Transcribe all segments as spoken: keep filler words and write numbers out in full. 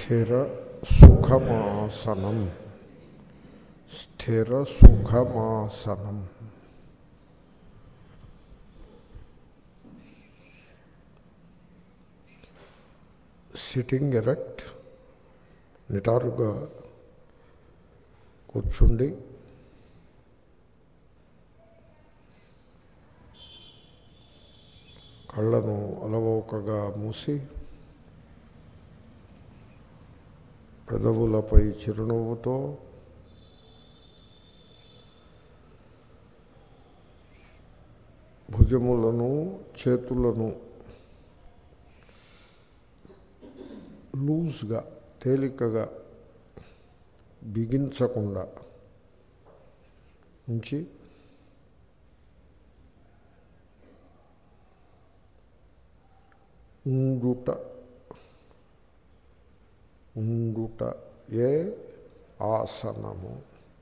స్థిర సుఖమాసనం. స్థిర సుఖమాసనం. Sitting erect, నిటారుగా కూర్చుండి కళ్ళను అలవోకగా మూసి పెదవులపై చిరునవ్వుతో భుజములను చేతులను లూజ్గా తేలికగా బిగించకుండా ఉంచి ఉండుట ఉండుట ఏ ఆసనము.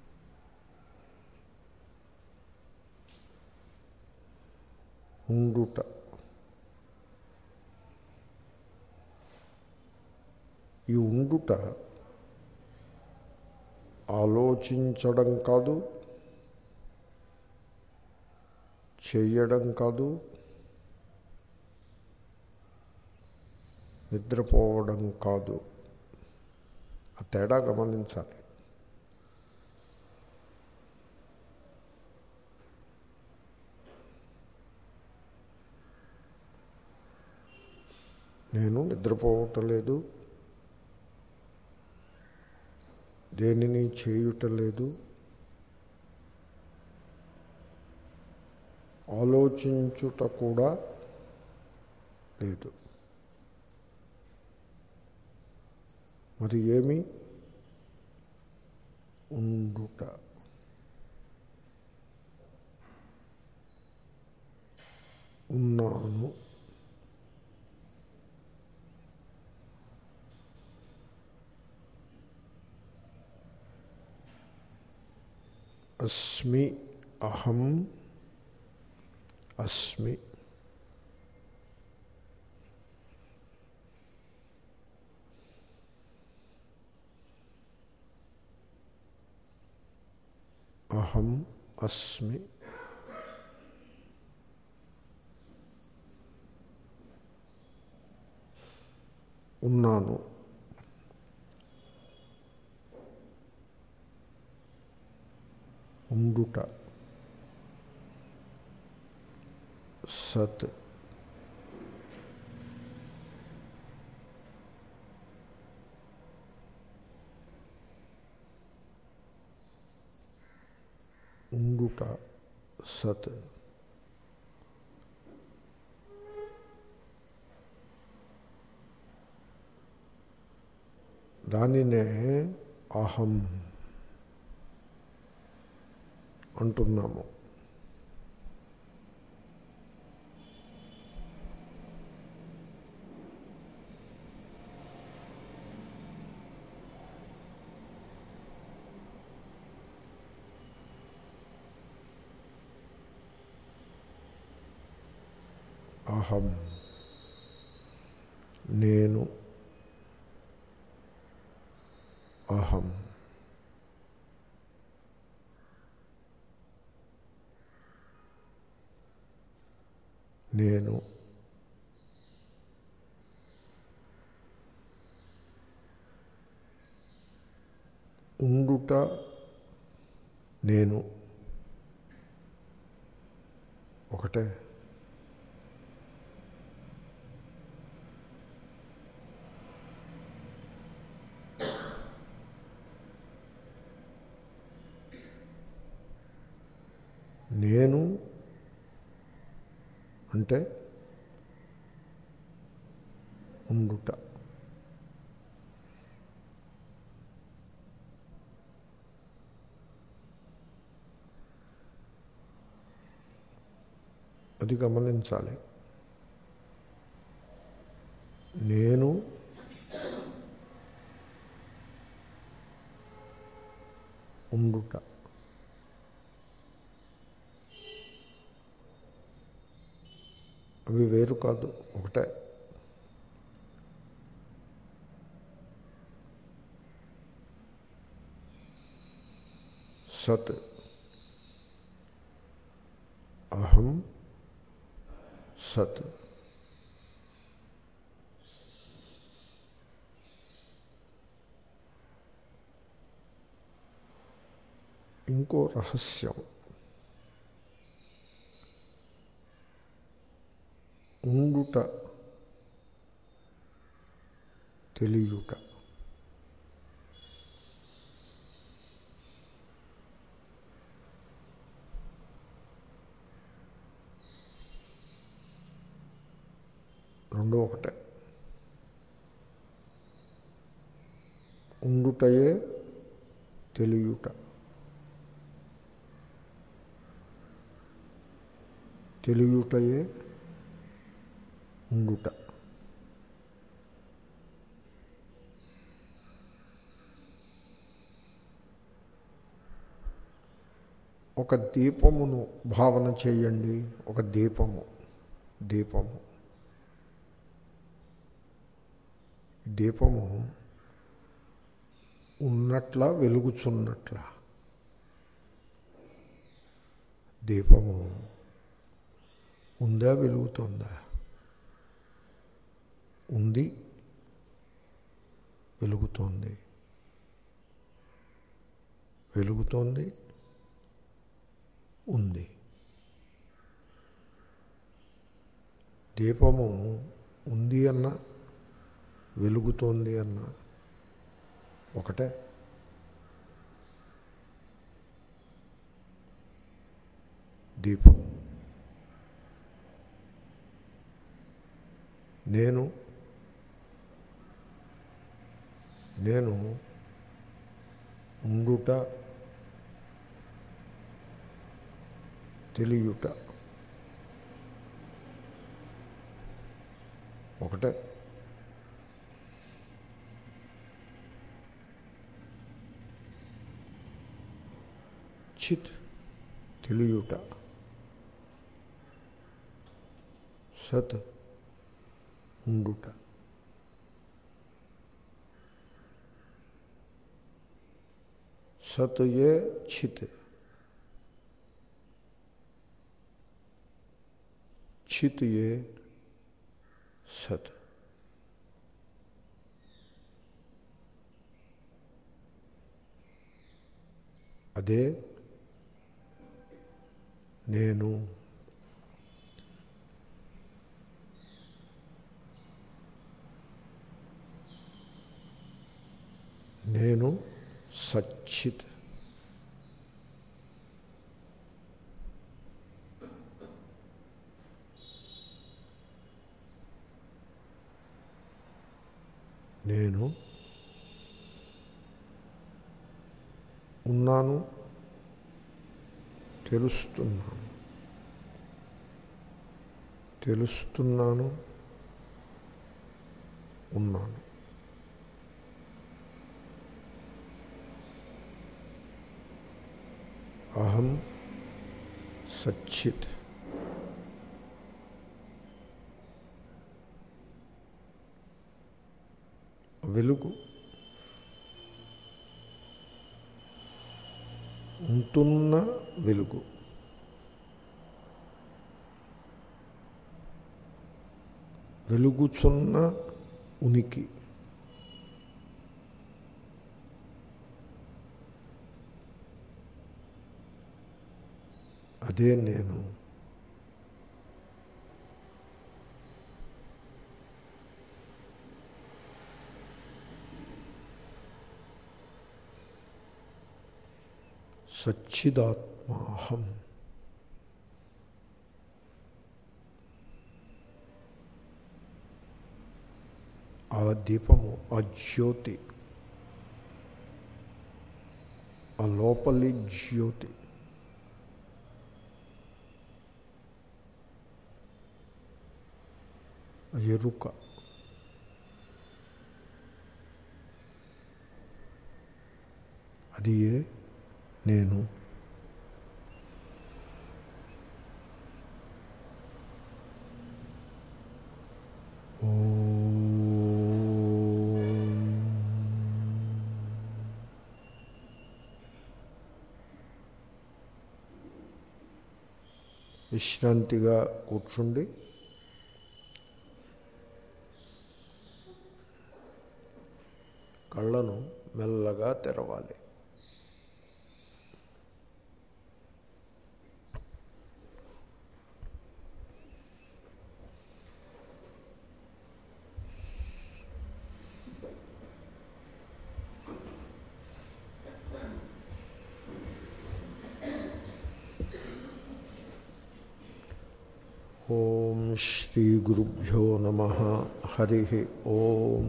ఉండుట ఈ ఉండుట ఆలోచించడం కాదు, చెయ్యడం కాదు, నిద్రపోవడం కాదు. ఆ తేడా గమనించాలి. నేను నిద్రపోవటం లేదు, దేనిని చేయుటం లేదు, ఆలోచించుట కూడా లేదు. మరి ఏమి? ఉండుట. ఉన్నాను. అస్మి, అహం అస్మి. అహం అస్మి. ఉన్నాను. ఉండుట సత్. ఉండుట సత్. దానినే అహం అంటున్నాము. అహం నేను. అహం నేను. ఉండుట నేను ఒకటే. నేను అంటే ఉండుట. అది గమనించాలి. నేను ఉండుట. అవి వేరు కాదు, ఒకటే. సత్ అహం సత్. ఇంకో రహస్యం, ఉండుట తెలియుట. రెండో ఒకటే. ఉండుటయే తెలియుట, తెలియుటయే ఉండుట. ఒక దీపమును భావన చేయండి. ఒక దీపము దీపము దీపము ఉన్నట్ల వెలుగుచున్నట్ల. దీపము ఉందా, వెలుగుతుందా? ఉంది, వెలుగుతోంది, వెలుగుతోంది, ఉంది. దీపము ఉంది అన్న వెలుగుతోంది అన్న ఒకటే. దీపం నేను నేను ఉండుట తెలియుట ఒకటే. చిత్ తెలియుట, సత్ ఉండుట. సత్ ఏ చిత్, చిత్ ఏ సత్. అదే నేను. నేను సచ్చిత్. నేను ఉన్నాను, తెలుస్తున్నాను, తెలుస్తున్నాను, ఉన్నాను. అహం సచ్చిత్. వెలుగు ఉంటున్న వెలుగు. వెలుగుచున్న ఉనికి. అదే నేను. సచ్చిదాత్మాహం. ఆ దీపము, ఆ జ్యోతి, ఆ లోపలి జ్యోతి ఎరుక. అది ఏ నేను. విశ్రాంతిగా కూర్చుండి కళ్ళను మెల్లగా తెరవాలి. ఓం శ్రీ గురుభ్యో నమః. హరి ఓం.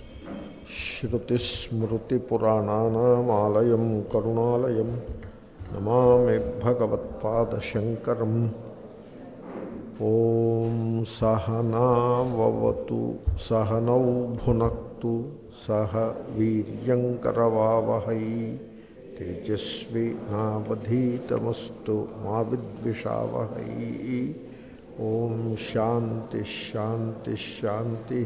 శ్రుతిస్మృతిపురాణానామాలయం కరుణాలయం నమామి భగవత్పాదశంకరం. ఓం సహనావవతు సహనౌ భునక్తు సహ వీర్యంకరవావహై తేజస్వి నావధీతమస్తు మా విద్విషావహై. ఓం శాంతి శాంతి శాంతి.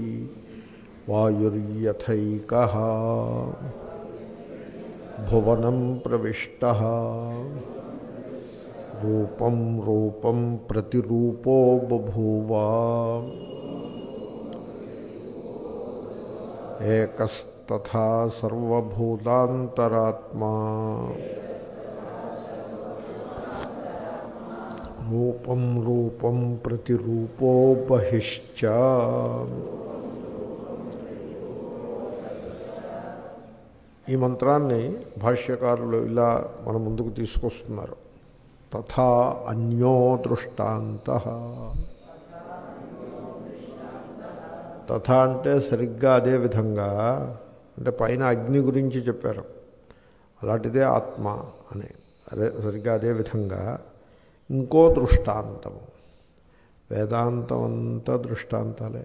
వాయుర్యథైకః భువనం ప్రవిష్టః రూపం రూపం ప్రతిరూపో బభూవ. ఏకస్తథా సర్వభూతాంతరాత్మా రూపం రూపం ప్రతిరూపో బహిశ్చ. ఈ మంత్రాన్ని భాష్యకారులు ఇలా మన ముందుకు తీసుకొస్తున్నారు. తథా అన్యో దృష్టాంతః. తథా అంటే సరిగ్గా అదే విధంగా, అంటే పైన అగ్ని గురించి చెప్పారు, అలాంటిదే ఆత్మ అని. అదే సరిగ్గా అదే విధంగా ఇంకో దృష్టాంతము. వేదాంతం అంతా దృష్టాంతాలే,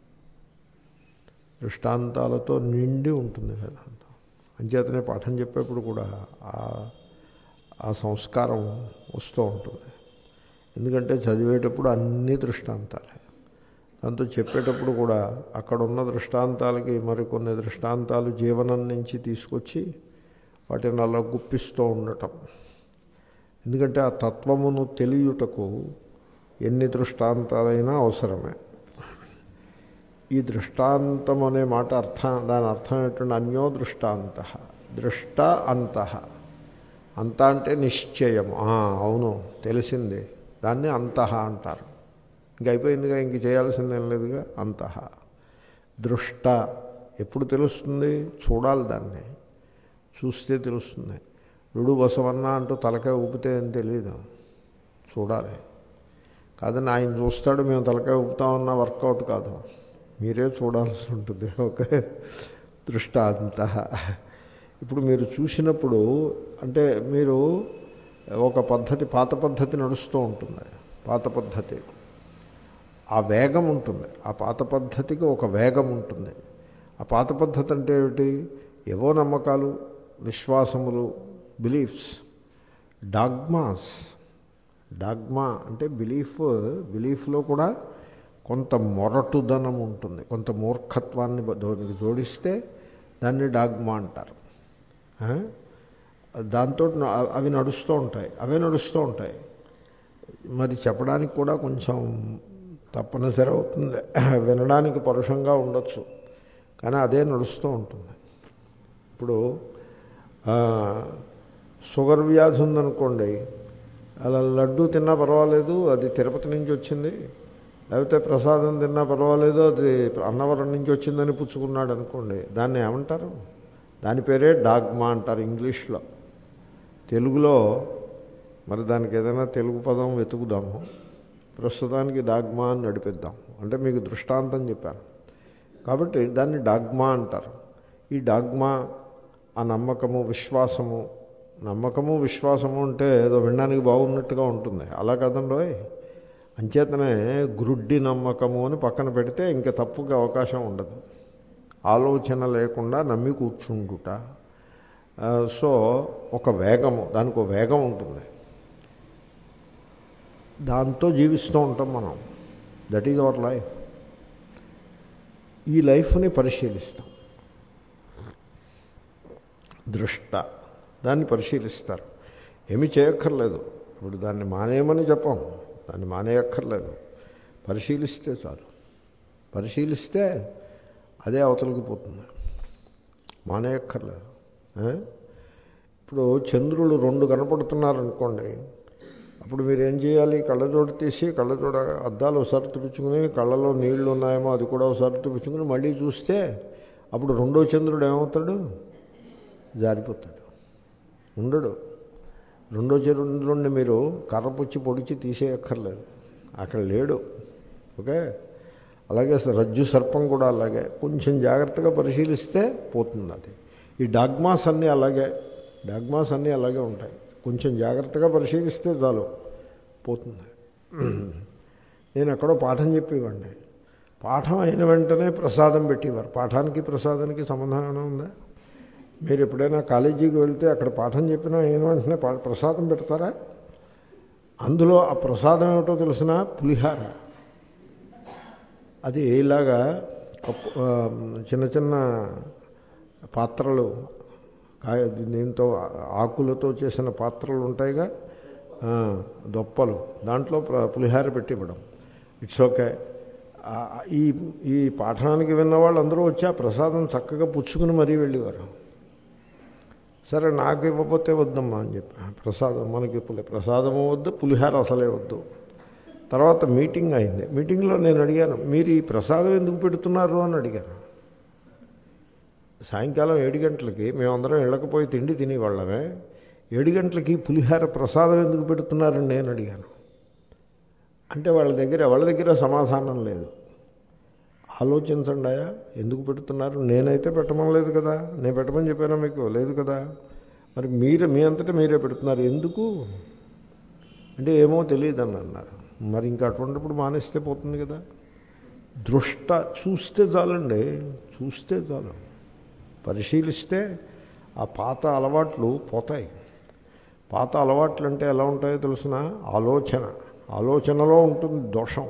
దృష్టాంతాలతో నిండి ఉంటుంది వేదాంతం. అంచేతనే పాఠం చెప్పేప్పుడు కూడా ఆ సంస్కారం వస్తూ ఉంటుంది. ఎందుకంటే చదివేటప్పుడు అన్ని దృష్టాంతాలే, దాంతో చెప్పేటప్పుడు కూడా అక్కడున్న దృష్టాంతాలకి మరికొన్ని దృష్టాంతాలు జీవనం నుంచి తీసుకొచ్చి వాటిని అలా గుప్పిస్తూ ఉండటం. ఎందుకంటే ఆ తత్వమును తెలియుటకు ఎన్ని దృష్టాంతాలైనా అవసరమే. ఈ దృష్టాంతం అనే మాట అర్థం, దాని అర్థం ఏంటంటే అన్యో దృష్టాంత. దృష్ట అంతః. అంత అంటే నిశ్చయము. అవును తెలిసింది, దాన్ని అంతః అంటారు. ఇంక అయిపోయిందిగా, ఇంక చేయాల్సిందేం లేదుగా. అంతః. దృష్ట ఎప్పుడు తెలుస్తుంది? చూడాలి, దాన్ని చూస్తే తెలుస్తుంది. రుడు బసవన్న అంటూ తలకాయ ఊపితే ఏం తెలియదు, చూడాలి. కాదని ఆయన చూస్తాడు, మేము తలకాయ ఊపుతామన్నా వర్కౌట్ కాదు, మీరే చూడాల్సి ఉంటుంది. ఓకే, దృష్టాంత. ఇప్పుడు మీరు చూసినప్పుడు అంటే మీరు ఒక పద్ధతి, పాత పద్ధతి నడుస్తూ ఉంటుంది. పాత పద్ధతి ఆ వేగం ఉంటుంది. ఆ పాత పద్ధతికి ఒక వేగం ఉంటుంది. ఆ పాత పద్ధతి అంటే ఏమిటి? ఏవో నమ్మకాలు, విశ్వాసములు, బిలీఫ్స్, డాగ్మాస్. డాగ్మా అంటే బిలీఫ్. బిలీఫ్లో కూడా కొంత మొరటుదనం ఉంటుంది, కొంత మూర్ఖత్వాన్ని దానికి జోడిస్తే దాన్ని డాగ్మా అంటారు. దాంతో అవి నడుస్తూ ఉంటాయి, అవే నడుస్తూ ఉంటాయి. మరి చెప్పడానికి కూడా కొంచెం తప్పనిసరి అవుతుంది, వినడానికి పరుషంగా ఉండొచ్చు, కానీ అదే నడుస్తూ ఉంటుంది. ఇప్పుడు షుగర్ వ్యాధి ఉందనుకోండి, అలా లడ్డు తిన్నా పర్వాలేదు, అది తిరుపతి నుంచి వచ్చింది, లేకపోతే ప్రసాదం తిన్నా పర్వాలేదు, అది అన్నవరం నుంచి వచ్చిందని పుచ్చుకున్నాడు అనుకోండి, దాన్ని ఏమంటారు? దాని పేరే డాగ్మా అంటారు ఇంగ్లీష్లో. తెలుగులో మరి దానికి ఏదైనా తెలుగు పదం వెతుకుదాము. ప్రస్తుతానికి డాగ్మా అని నడిపిద్దాం, అంటే మీకు దృష్టాంతం చెప్పాను కాబట్టి దాన్ని డాగ్మా అంటారు. ఈ డాగ్మా, ఆ నమ్మకము, విశ్వాసము. నమ్మకము విశ్వాసము అంటే ఏదో వినడానికి బాగున్నట్టుగా ఉంటుంది, అలా కదండోయ్. అంచేతనే గ్రుడ్డి నమ్మకము అని పక్కన పెడితే ఇంకా తప్పుగా అవకాశం ఉండదు. ఆలోచన లేకుండా నమ్మి కూర్చుండుట. సో ఒక వేగము, దానికి ఒక వేగం ఉంటుంది, దాంతో జీవిస్తూ ఉంటాం మనం. That is our life. ఈ లైఫ్ని పరిశీలిస్తాం. దృష్ట దాన్ని పరిశీలిస్తారు. ఏమీ చేయక్కర్లేదు, ఇప్పుడు దాన్ని మానేయమని చెప్పాం, దాన్ని మానేయక్కర్లేదు. పరిశీలిస్తే చాలు. పరిశీలిస్తే అదే అవతలికి పోతుంది, మానేయక్కర్లేదు. ఇప్పుడు చంద్రులు రెండు కనపడుతున్నారనుకోండి, అప్పుడు మీరు ఏం చేయాలి? కళ్ళజోడు తీసి కళ్ళజోడ అద్దాలు ఒకసారి తుడుచుకుని కళ్ళలో నీళ్లు ఉన్నాయేమో అది కూడా ఒకసారి తుడుచుకుని మళ్ళీ చూస్తే అప్పుడు రెండో చంద్రుడు ఏమవుతాడు? జారిపోతాడు, ఉండడు. రెండో చంద్రుడిని మీరు కర్రపుచ్చి పొడిచి తీసేయక్కర్లేదు, అక్కడ లేడు. ఓకే, అలాగే రజ్జు సర్పం కూడా అలాగే కొంచెం జాగ్రత్తగా పరిశీలిస్తే పోతుంది అది. ఈ డాగ్మాస్ అన్నీ అలాగే, డాగ్మాస్ అన్నీ అలాగే ఉంటాయి. కొంచెం జాగ్రత్తగా పరిశీలిస్తే చాలు, పోతుంది. నేను ఎక్కడో పాఠం చెప్పేవాడిని, పాఠం అయిన వెంటనే ప్రసాదం పెట్టేవారు. పాఠానికి ప్రసాదానికి సంబంధం ఉందా? మీరు ఎప్పుడైనా కాలేజీకి వెళ్తే అక్కడ పాఠం చెప్పినా అయిన వెంటనే ప్రసాదం పెడతారా? అందులో ఆ ప్రసాదం ఏమిటో తెలిసిన పులిహార. అది ఇలాగా చిన్న చిన్న పాత్రలు, కాయ దీంతో ఆకులతో చేసిన పాత్రలు ఉంటాయిగా, దొప్పలు, దాంట్లో పులిహార పెట్టి ఇవ్వడం. It's okay. ఈ ఈ పాఠానికి విన్న వాళ్ళు అందరూ వచ్చి ఆ ప్రసాదం చక్కగా పుచ్చుకుని మరీ వెళ్ళేవారు. సరే నాకు ఇవ్వకపోతే వద్దమ్మా అని చెప్పి, ప్రసాదం మనకి పులి ప్రసాదము వద్దు, పులిహార అసలే వద్దు. తర్వాత మీటింగ్ అయింది. మీటింగ్లో నేను అడిగాను, మీరు ఈ ప్రసాదం ఎందుకు పెడుతున్నారు అని అడిగాను. సాయంకాలం ఏడు గంటలకి మేమందరం ఇళ్ళకపోయి తిండి తినేవాళ్ళమే, ఏడు గంటలకి పులిహార ప్రసాదం ఎందుకు పెడుతున్నారని నేను అడిగాను. అంటే వాళ్ళ దగ్గర వాళ్ళ దగ్గర సమాధానం లేదు. ఆలోచించండి, ఎందుకు పెడుతున్నారు? నేనైతే పెట్టమనలేదు కదా, నేను పెట్టమని చెప్పానా మీకు? లేదు కదా. మరి మీరు మీ అంతటా మీరే పెడుతున్నారు ఎందుకు అంటే ఏమో తెలియదని అన్నారు. మరి ఇంకా అటువంటిప్పుడు మానేస్తే పోతుంది కదా. దృష్ట చూస్తే చాలండి, చూస్తే చాలు, పరిశీలిస్తే ఆ పాత అలవాట్లు పోతాయి. పాత అలవాట్లు అంటే ఎలా ఉంటాయో తెలుసిన? ఆలోచన, ఆలోచనలో ఉంటుంది దోషం.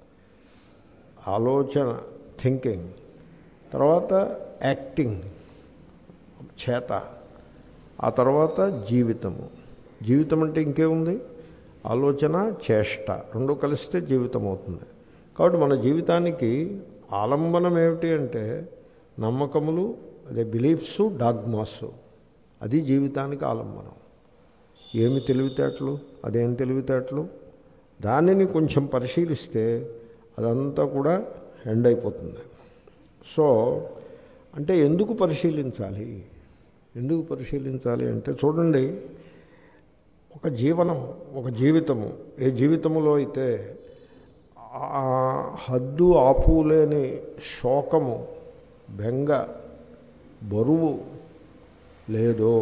ఆలోచన, థింకింగ్, తర్వాత యాక్టింగ్, చేత, ఆ తర్వాత జీవితము. జీవితం అంటే ఇంకేముంది? ఆలోచన, చేష్ట రెండు కలిస్తే జీవితం అవుతుంది. కాబట్టి మన జీవితానికి ఆలంబనం ఏమిటి అంటే నమ్మకములు, అదే బిలీఫ్స్, డాగ్మాస్. అది జీవితానికి ఆలంబనం. ఏమి తెలివితేటలు, అదేం తెలివితేటలు, దానిని కొంచెం పరిశీలిస్తే అదంతా కూడా ఎండ్ అయిపోతుంది. సో అంటే ఎందుకు పరిశీలించాలి? ఎందుకు పరిశీలించాలి అంటే చూడండి, ఒక జీవనం, ఒక జీవితము, ఏ జీవితములో అయితే హద్దు ఆపులేని శోకము, బెంగ, బరువు లేదో,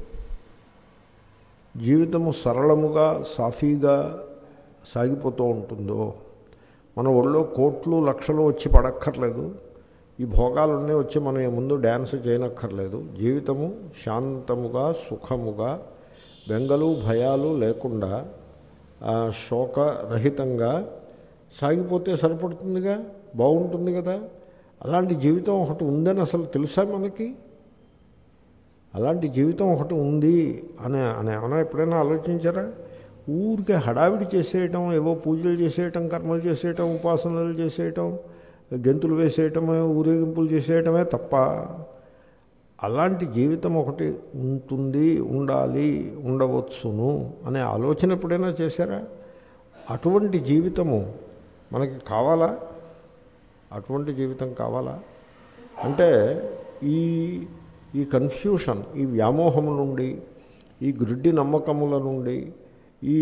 జీవితము సరళముగా సాఫీగా సాగిపోతూ ఉంటుందో, మన ఒళ్ళో కోట్లు లక్షలు వచ్చి పడక్కర్లేదు, ఈ భోగాలన్నీ వచ్చి మన ముందు డ్యాన్స్ చేయనక్కర్లేదు, జీవితము శాంతముగా సుఖముగా బెంగలు భయాలు లేకుండా శోకరహితంగా సాగిపోతే సరిపడుతుందిగా, బాగుంటుంది కదా. అలాంటి జీవితం ఒకటి ఉందని అసలు తెలుసా మనకి? అలాంటి జీవితం ఒకటి ఉంది అని అని ఏమైనా ఎప్పుడైనా ఆలోచించారా? ఊరికే హడావిడి చేసేయటం, ఏవో పూజలు చేసేయటం, కర్మలు చేసేయటం, ఉపాసనలు చేసేయటం, గెంతులు వేసేయటమే, ఊరేగింపులు చేసేయటమే తప్ప అలాంటి జీవితం ఒకటి ఉంటుంది, ఉండాలి, ఉండవచ్చును అనే ఆలోచన ఎప్పుడైనా చేశారా? అటువంటి జీవితము మనకి కావాలా? అటువంటి జీవితం కావాలా? అంటే ఈ ఈ కన్ఫ్యూషన్, ఈ వ్యామోహము నుండి, ఈ గుడ్డి నమ్మకముల నుండి, ఈ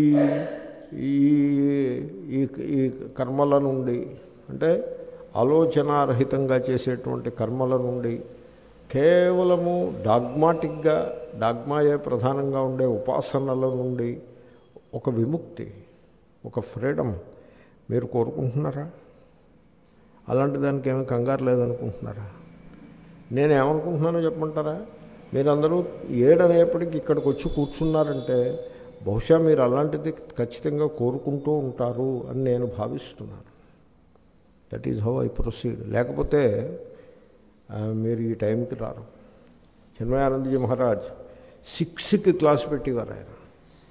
ఈ కర్మల నుండి, అంటే ఆలోచనారహితంగా చేసేటువంటి కర్మల నుండి, కేవలము డాగ్మాటిక్గా, డాగ్మాయే ప్రధానంగా ఉండే ఉపాసనల నుండి ఒక విముక్తి, ఒక ఫ్రీడమ్ మీరు కోరుకుంటున్నారా? అలాంటి దానికి ఏమీ కంగారు లేదనుకుంటున్నారా? నేనేమనుకుంటున్నానో చెప్పమంటారా? మీరందరూ ఏడనేప్పటికి ఇక్కడికి వచ్చి కూర్చున్నారంటే బహుశా మీరు అలాంటిది ఖచ్చితంగా కోరుకుంటూ ఉంటారు అని నేను భావిస్తున్నాను. That is how I proceed. లేకపోతే మీరు ఈ టైంకి రారు. చిన్మయానందజీ మహారాజ్ సిక్స్కి క్లాస్ పెట్టేవారు. ఆయన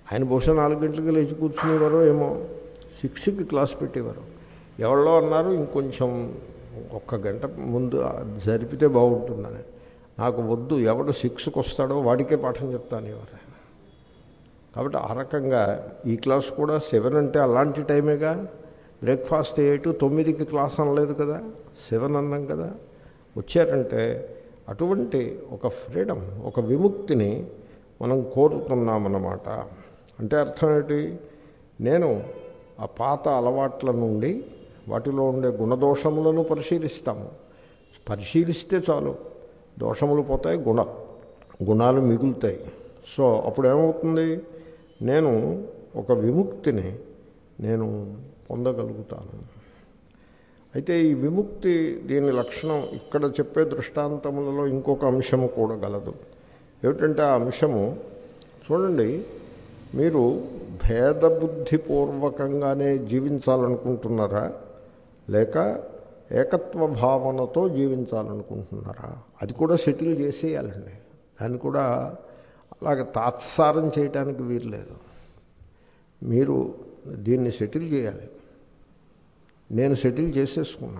ఆయన బహుశా నాలుగు గంటలకి లేచి కూర్చునేవారో ఏమో, సిక్స్కి క్లాస్ పెట్టేవారు. ఎవరో అన్నారు ఇంకొంచెం ఒక్క గంట ముందు జరిపితే బాగుంటుందని. నాకు వద్దు, ఎవడు సిక్స్కి వస్తాడో వాడికే పాఠం చెప్తాను ఎవరు ఆయన. కాబట్టి ఆ రకంగా ఈ క్లాస్ కూడా సెవెన్ అంటే అలాంటి టైమేగా. బ్రేక్ఫాస్ట్ ఎయిట్ తొమ్మిదికి క్లాస్ అనలేదు కదా, సెవెన్ అన్నాం కదా. వచ్చారంటే అటువంటి ఒక ఫ్రీడమ్, ఒక విముక్తిని మనం కోరుతున్నామన్నమాట. అంటే అర్థం ఏంటి? నేను ఆ పాత అలవాట్ల నుండి వాటిలో ఉండే గుణదోషములను పరిశీలిస్తాము. పరిశీలిస్తే చాలు, దోషములు పోతాయి, గుణ గుణాలు మిగులుతాయి. సో అప్పుడు ఏమవుతుంది? నేను ఒక విముక్తిని నేను పొందగలుగుతాను. అయితే ఈ విముక్తి, దీని లక్షణం ఇక్కడ చెప్పే దృష్టాంతములలో ఇంకొక అంశము కూడా గలదు. ఏమిటంటే ఆ అంశము చూడండి, మీరు భేదబుద్ధిపూర్వకంగానే జీవించాలనుకుంటున్నారా, లేక ఏకత్వ భావనతో జీవించాలనుకుంటున్నారా? అది కూడా సెటిల్ చేసేయాలండి. దాన్ని కూడా అలాగ తాత్సారం చేయటానికి వీలు లేదు. మీరు దీన్ని సెటిల్ చేయాలి. నేను సెటిల్ చేసేసుకున్నా,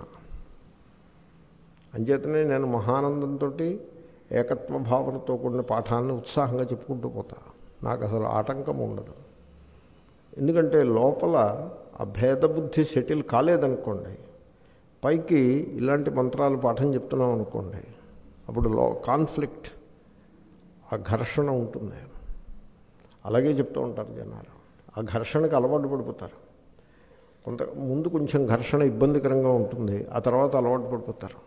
అంచేతనే నేను మహానందంతో ఏకత్వ భావనతో కూడిన పాఠాన్ని ఉత్సాహంగా చెప్పుకుంటూ పోతా. నాకు అసలు ఆటంకం ఉండదు. ఎందుకంటే లోపల ఆ భేదబుద్ధి సెటిల్ కాలేదనుకోండి, పైకి ఇలాంటి మంత్రాలు పాఠం చెప్తున్నాం అనుకోండి, అప్పుడు లో కాన్ఫ్లిక్ట్, ఆ ఘర్షణ ఉంటుంది. అలాగే చెప్తూ ఉంటారు జనాలు. ఆ ఘర్షణకు అలవాటు పడిపోతారు. కొంత ముందు కొంచెం ఘర్షణ ఇబ్బందికరంగా ఉంటుంది, ఆ తర్వాత అలవాటు పడిపోతారు.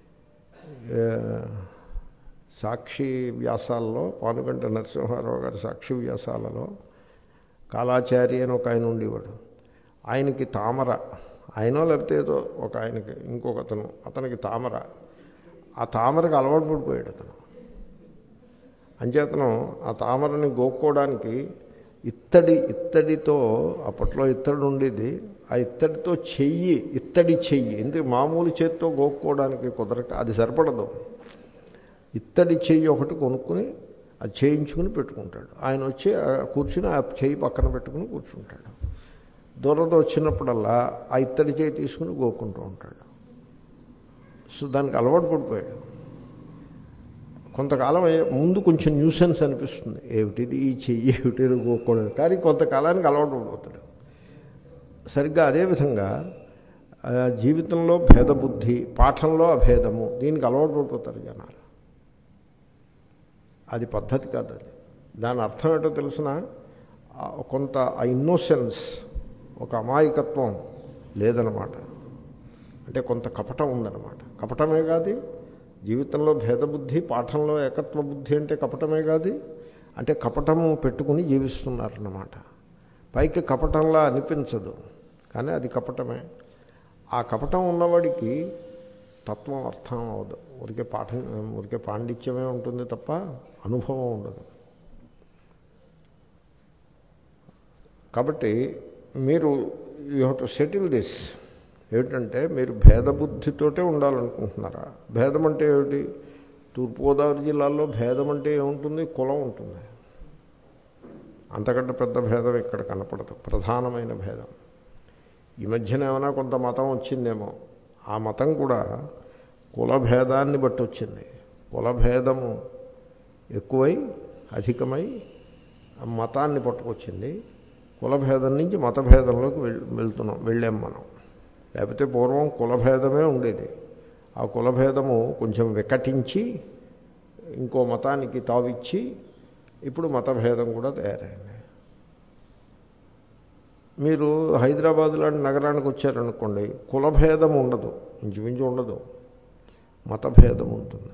సాక్షి వ్యాసాలలో, పానుగంట నరసింహారావు గారి సాక్షి వ్యాసాలలో కాలాచారి అని ఒక ఆయన ఉండేవాడు. ఆయనకి తామర, ఆయనో లేకపోతే ఏదో ఒక ఆయనకి ఇంకొక అతను, అతనికి తామర. ఆ తామరకు అలవాటు పడిపోయాడు అతను. అంచేతను ఆ తామరని గోక్కోవడానికి ఇత్తడి ఇత్తడితో, అప్పట్లో ఇత్తడి ఉండేది, ఆ ఇత్తడితో చెయ్యి, ఇత్తడి చెయ్యి, ఎందుకు మామూలు చేత్తో గోక్కోవడానికి కుదరక, అది సరిపడదు. ఇత్తడి చెయ్యి ఒకటి కొనుక్కుని అది చేయించుకుని పెట్టుకుంటాడు. ఆయన వచ్చి కూర్చుని ఆ చెయ్యి పక్కన పెట్టుకుని కూర్చుంటాడు. దూరత వచ్చినప్పుడల్లా ఆ ఇత్తడి చేయి తీసుకుని గోక్కుంటూ ఉంటాడు. సో దానికి అలవాటు పడిపోయాడు. కొంతకాలం ముందు కొంచెం న్యూసెన్స్ అనిపిస్తుంది, ఏమిటిది ఈ చెయ్యి, ఏమిటి గోక్కోవడం, కానీ కొంతకాలానికి అలవాటు పడిపోతాడు. సరిగ్గా అదేవిధంగా జీవితంలో భేదబుద్ధి, పాఠంలో అభేదము, దీనికి అలవాటు పడిపోతారు జనాలు. అది పద్ధతి కాదు. అది దాని అర్థం ఏంటో తెలిసిన, కొంత ఆ ఇన్నోసెన్స్, ఒక అమాయకత్వం లేదనమాట. అంటే కొంత కపటం ఉందన్నమాట. కపటమే కాదు జీవితంలో భేదబుద్ధి, పాఠంలో ఏకత్వ బుద్ధి అంటే కపటమే కాదు. అంటే కపటము పెట్టుకుని జీవిస్తున్నారన్నమాట. పైకి కపటంలా అనిపించదు, కానీ అది కపటమే. ఆ కపటం ఉన్నవాడికి తత్వం అర్థం అవ్వదు. ఊరికే పాఠం, ఊరికే పాండిత్యమే ఉంటుంది తప్ప అనుభవం ఉండదు. కాబట్టి మీరు you have to settle this. ఏమిటంటే మీరు భేదబుద్ధితోటే ఉండాలనుకుంటున్నారా? భేదం అంటే ఏమిటి? తూర్పుగోదావరి జిల్లాలో భేదం అంటే ఏముంటుంది? కులం ఉంటుంది. అంతకంటే పెద్ద భేదం ఇక్కడ కనపడదు. ప్రధానమైన భేదం. ఈ మధ్యన ఏమైనా కొంత మతం వచ్చిందేమో. ఆ మతం కూడా కుల భేదాన్ని బట్టి వచ్చింది. కులభేదము ఎక్కువై అధికమై మతాన్ని పట్టుకొచ్చింది. కులభేదం నుంచి మతభేదంలోకి వెళ్తున్నాం, వెళ్ళాం మనం. లేకపోతే పూర్వం కులభేదమే ఉండేది. ఆ కులభేదము కొంచెం వికటించి ఇంకో మతానికి తావిచ్చి ఇప్పుడు మతభేదం కూడా తయారైంది. మీరు హైదరాబాద్ లాంటి నగరానికి వచ్చారనుకోండి, కులభేదం ఉండదు, ఇంచుమించు ఉండదు, మతభేదం ఉంటుంది.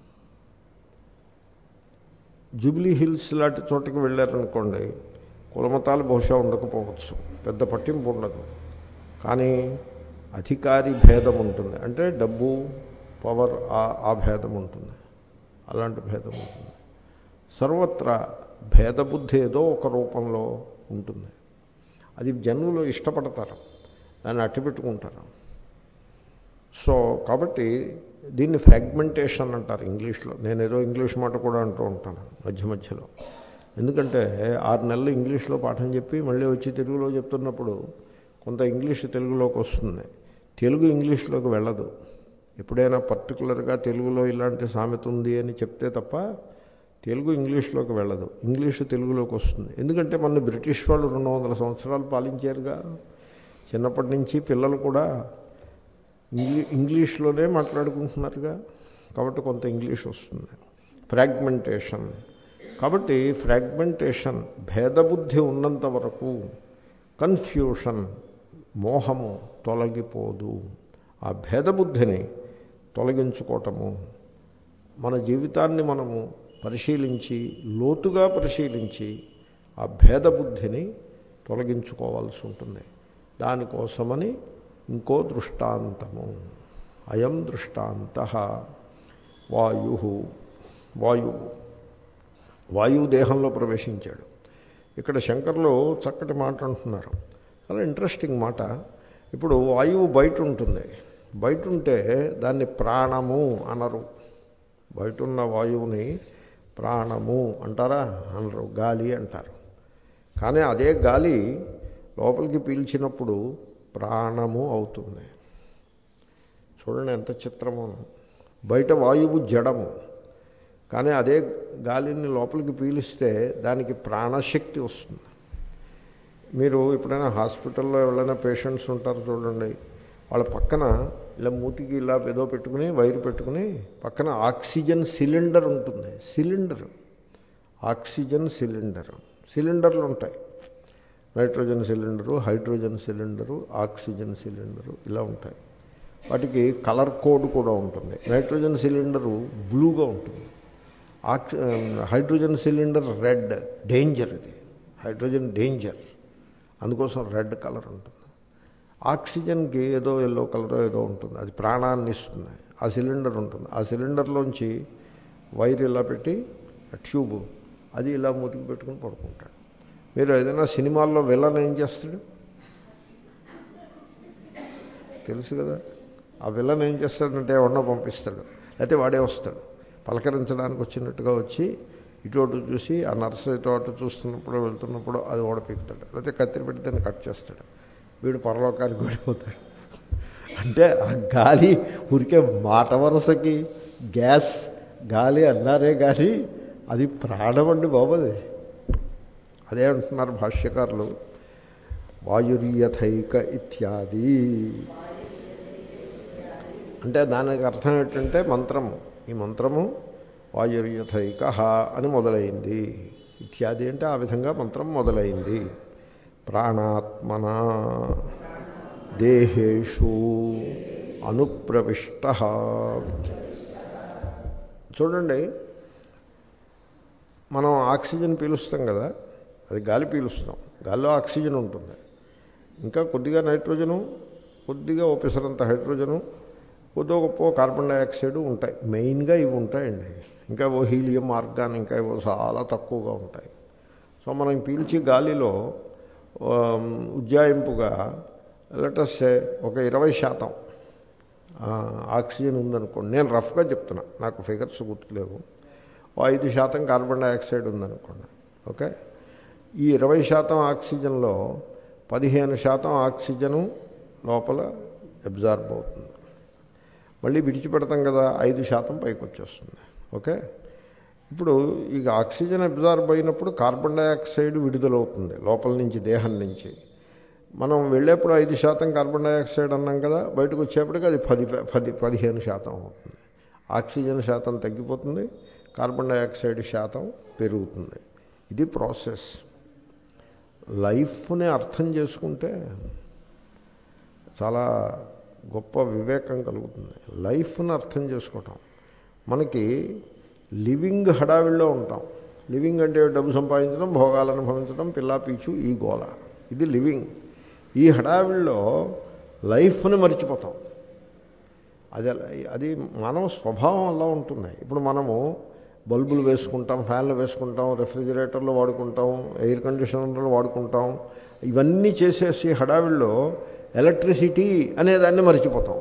జూబ్లీ హిల్స్ లాంటి చోటకి వెళ్ళారనుకోండి, కులమతాలు బహుశా ఉండకపోవచ్చు, పెద్ద పట్టింపు ఉండదు, కానీ అధికారి భేదం ఉంటుంది. అంటే డబ్బు, పవర్, ఆ భేదం ఉంటుంది. అలాంటి భేదం ఉంటుంది. సర్వత్రా భేదబుద్ధి ఏదో ఒక రూపంలో ఉంటుంది. అది జనులు ఇష్టపడతారు, దాన్ని అట్టిపెట్టుకుంటారు. సో కాబట్టి దీన్ని ఫ్రాగ్మెంటేషన్ అంటారు ఇంగ్లీష్లో. నేను ఏదో ఇంగ్లీష్ మాట కూడా అంటూ ఉంటాను మధ్య మధ్యలో. ఎందుకంటే ఆరు నెలలు ఇంగ్లీష్లో పాఠం చెప్పి మళ్ళీ వచ్చి తెలుగులో చెప్తున్నప్పుడు కొంత ఇంగ్లీష్ తెలుగులోకి వస్తుంది, తెలుగు ఇంగ్లీష్లోకి వెళ్ళదు. ఎప్పుడైనా పర్టికులర్గా తెలుగులో ఇలాంటి సామెత ఉంది అని చెప్తే తప్ప తెలుగు ఇంగ్లీష్లోకి వెళ్ళదు, ఇంగ్లీషు తెలుగులోకి వస్తుంది. ఎందుకంటే మన బ్రిటిష్ వాళ్ళు రెండు వందల సంవత్సరాలు పాలించారుగా. చిన్నప్పటి నుంచి పిల్లలు కూడా ఇంగ్లీ ఇంగ్లీష్లోనే మాట్లాడుకుంటున్నారుగా, కాబట్టి కొంత ఇంగ్లీష్ వస్తుంది. ఫ్రాగ్మెంటేషన్, కాబట్టి ఫ్రాగ్మెంటేషన్ భేదబుద్ధి ఉన్నంత వరకు కన్ఫ్యూషన్ మోహము తొలగిపోదు. ఆ భేదబుద్ధిని తొలగించుకోవటము, మన జీవితాన్ని మనము పరిశీలించి లోతుగా పరిశీలించి ఆ భేదబుద్ధిని తొలగించుకోవాల్సి ఉంటుంది. దానికోసమని ఇంకో దృష్టాంతము, అయం దృష్టాంతః వాయు. వాయువు వాయువు దేహంలో ప్రవేశించాడు. ఇక్కడ శంకర్లు చక్కటి మాట అంటున్నారు, చాలా ఇంట్రెస్టింగ్ మాట. ఇప్పుడు వాయువు బయట ఉంటుంది, బయట ఉంటే దాన్ని ప్రాణము అనరు. బయట ఉన్న వాయువుని ప్రాణము అంటారా? అనరు, గాలి అంటారు. కానీ అదే గాలి లోపలికి పీల్చినప్పుడు ప్రాణము అవుతుంది. చూడండి ఎంత చిత్రము. బయట వాయువు జడము, కానీ అదే గాలిని లోపలికి పీలిస్తే దానికి ప్రాణశక్తి వస్తుంది. మీరు ఎప్పుడైనా హాస్పిటల్లో ఎవరైనా పేషెంట్స్ ఉంటారు చూడండి, వాళ్ళ పక్కన ఇలా మూతికి ఇలా ఏదో పెట్టుకుని వైరు పెట్టుకుని పక్కన ఆక్సిజన్ సిలిండర్ ఉంటుంది. సిలిండర్ ఆక్సిజన్ సిలిండర్ సిలిండర్లు ఉంటాయి. Nitrogen cylinder, hydrogen cylinder, oxygen cylinder ఇలా ఉంటాయి. వాటికి కలర్ కోడ్ కూడా ఉంటుంది. నైట్రోజన్ సిలిండరు బ్లూగా ఉంటుంది, oxy hydrogen cylinder red, danger. ఇది హైడ్రోజన్ డేంజర్, అందుకోసం రెడ్ కలర్ ఉంటుంది. ఆక్సిజన్కి ఏదో ఎల్లో కలర్ ఏదో ఉంటుంది, అది ప్రాణాన్ని ఇస్తుంది. ఆ సిలిండర్ ఉంటుంది, ఆ సిలిండర్లోంచి వైర్ ఇలా పెట్టి ట్యూబ్ అది ఇలా మూతికి పెట్టుకుని పడుకుంటాడు. మీరు ఏదైనా సినిమాల్లో విలన్ ఏం చేస్తాడు తెలుసు కదా. ఆ విలన్ ఏం చేస్తాడంటే ఎవరినో పంపిస్తాడు, లేకపోతే వాడే వస్తాడు పలకరించడానికి వచ్చినట్టుగా వచ్చి ఇటు అటు చూసి ఆ నర్సు ఇటు అటు చూస్తున్నప్పుడు వెళ్తున్నప్పుడు అది ఓడపీకుతాడు, లేకపోతే కత్తిరి పెట్టి దాన్ని కట్ చేస్తాడు. వీడు పరలోకానికి వెళ్ళిపోతాడు. అంటే ఆ గాలి ఊరికే మాట వరసకి గ్యాస్ గాలి అన్నారే కానీ అది ప్రాణం అండి బాబది. అదే అంటున్నారు భాష్యకారులు, వాయుర్యథైక ఇత్యాది. అంటే దానికి అర్థం ఏంటంటే మంత్రము, ఈ మంత్రము వాయుర్యథైక అని మొదలైంది. ఇత్యాది అంటే ఆ విధంగా మంత్రం మొదలైంది. ప్రాణాత్మన దేహేషు అనుప్రవిష్ట. చూడండి, మనం ఆక్సిజన్ పీలుస్తాం కదా, అది గాలి పీలుస్తాం, గాలిలో ఆక్సిజన్ ఉంటుంది, ఇంకా కొద్దిగా నైట్రోజను, కొద్దిగా ఓపెసరంత హైడ్రోజను, కొద్దిగా గొప్ప కార్బన్ డైఆక్సైడ్ ఉంటాయి. మెయిన్గా ఇవి ఉంటాయండి. ఇంకా ఓ హీలియం, ఆర్గాన్ ఇంకా ఇవో చాలా తక్కువగా ఉంటాయి. సో మనం పీల్చి గాలిలో ఉజ్జాయింపుగా లెటస్ ఒక ఇరవై శాతం ఆక్సిజన్ ఉందనుకోండి. నేను రఫ్గా చెప్తున్నా, నాకు ఫిగర్స్ గుర్తులేవు. ఓ ఐదు శాతం కార్బన్ డైఆక్సైడ్ ఉందనుకోండి. ఓకే, ఈ ఇరవై శాతం ఆక్సిజన్లో పదిహేను శాతం ఆక్సిజను లోపల అబ్జార్బ్ అవుతుంది. మళ్ళీ విడిచిపెడతాం కదా, ఐదు శాతం పైకి వచ్చేస్తుంది. ఓకే, ఇప్పుడు ఈ ఆక్సిజన్ అబ్జార్బ్ అయినప్పుడు కార్బన్ డైఆక్సైడ్ విడుదలవుతుంది లోపల నుంచి, దేహం నుంచి. మనం వెళ్ళేప్పుడు ఐదు శాతం కార్బన్ డైఆక్సైడ్ అన్నాం కదా, బయటకు వచ్చేప్పటికి అది పది పది పదిహేను శాతం అవుతుంది. ఆక్సిజన్ శాతం తగ్గిపోతుంది, కార్బన్ డైఆక్సైడ్ శాతం పెరుగుతుంది. ఇది ప్రాసెస్. లైఫ్ని అర్థం చేసుకుంటే చాలా గొప్ప వివేకం కలుగుతుంది. లైఫ్ని అర్థం చేసుకోవటం. మనకి లివింగ్ హడావిడిలో ఉంటాం. లివింగ్ అంటే డబ్బు సంపాదించడం, భోగాలను అనుభవించడం, పిల్లా పీచు, ఈ గోల, ఇది లివింగ్. ఈ హడావిడిలో లైఫ్ని మర్చిపోతాం. అది అది మానవ స్వభావం అలా ఉంటుంది. ఇప్పుడు మనము బల్బులు వేసుకుంటాం, ఫ్యాన్లు వేసుకుంటాం, రెఫ్రిజిరేటర్లు వాడుకుంటాం, ఎయిర్ కండిషనర్లు వాడుకుంటాం. ఇవన్నీ చేసేసి హడావిడిలో ఎలక్ట్రిసిటీ అనేదాన్ని మర్చిపోతాం.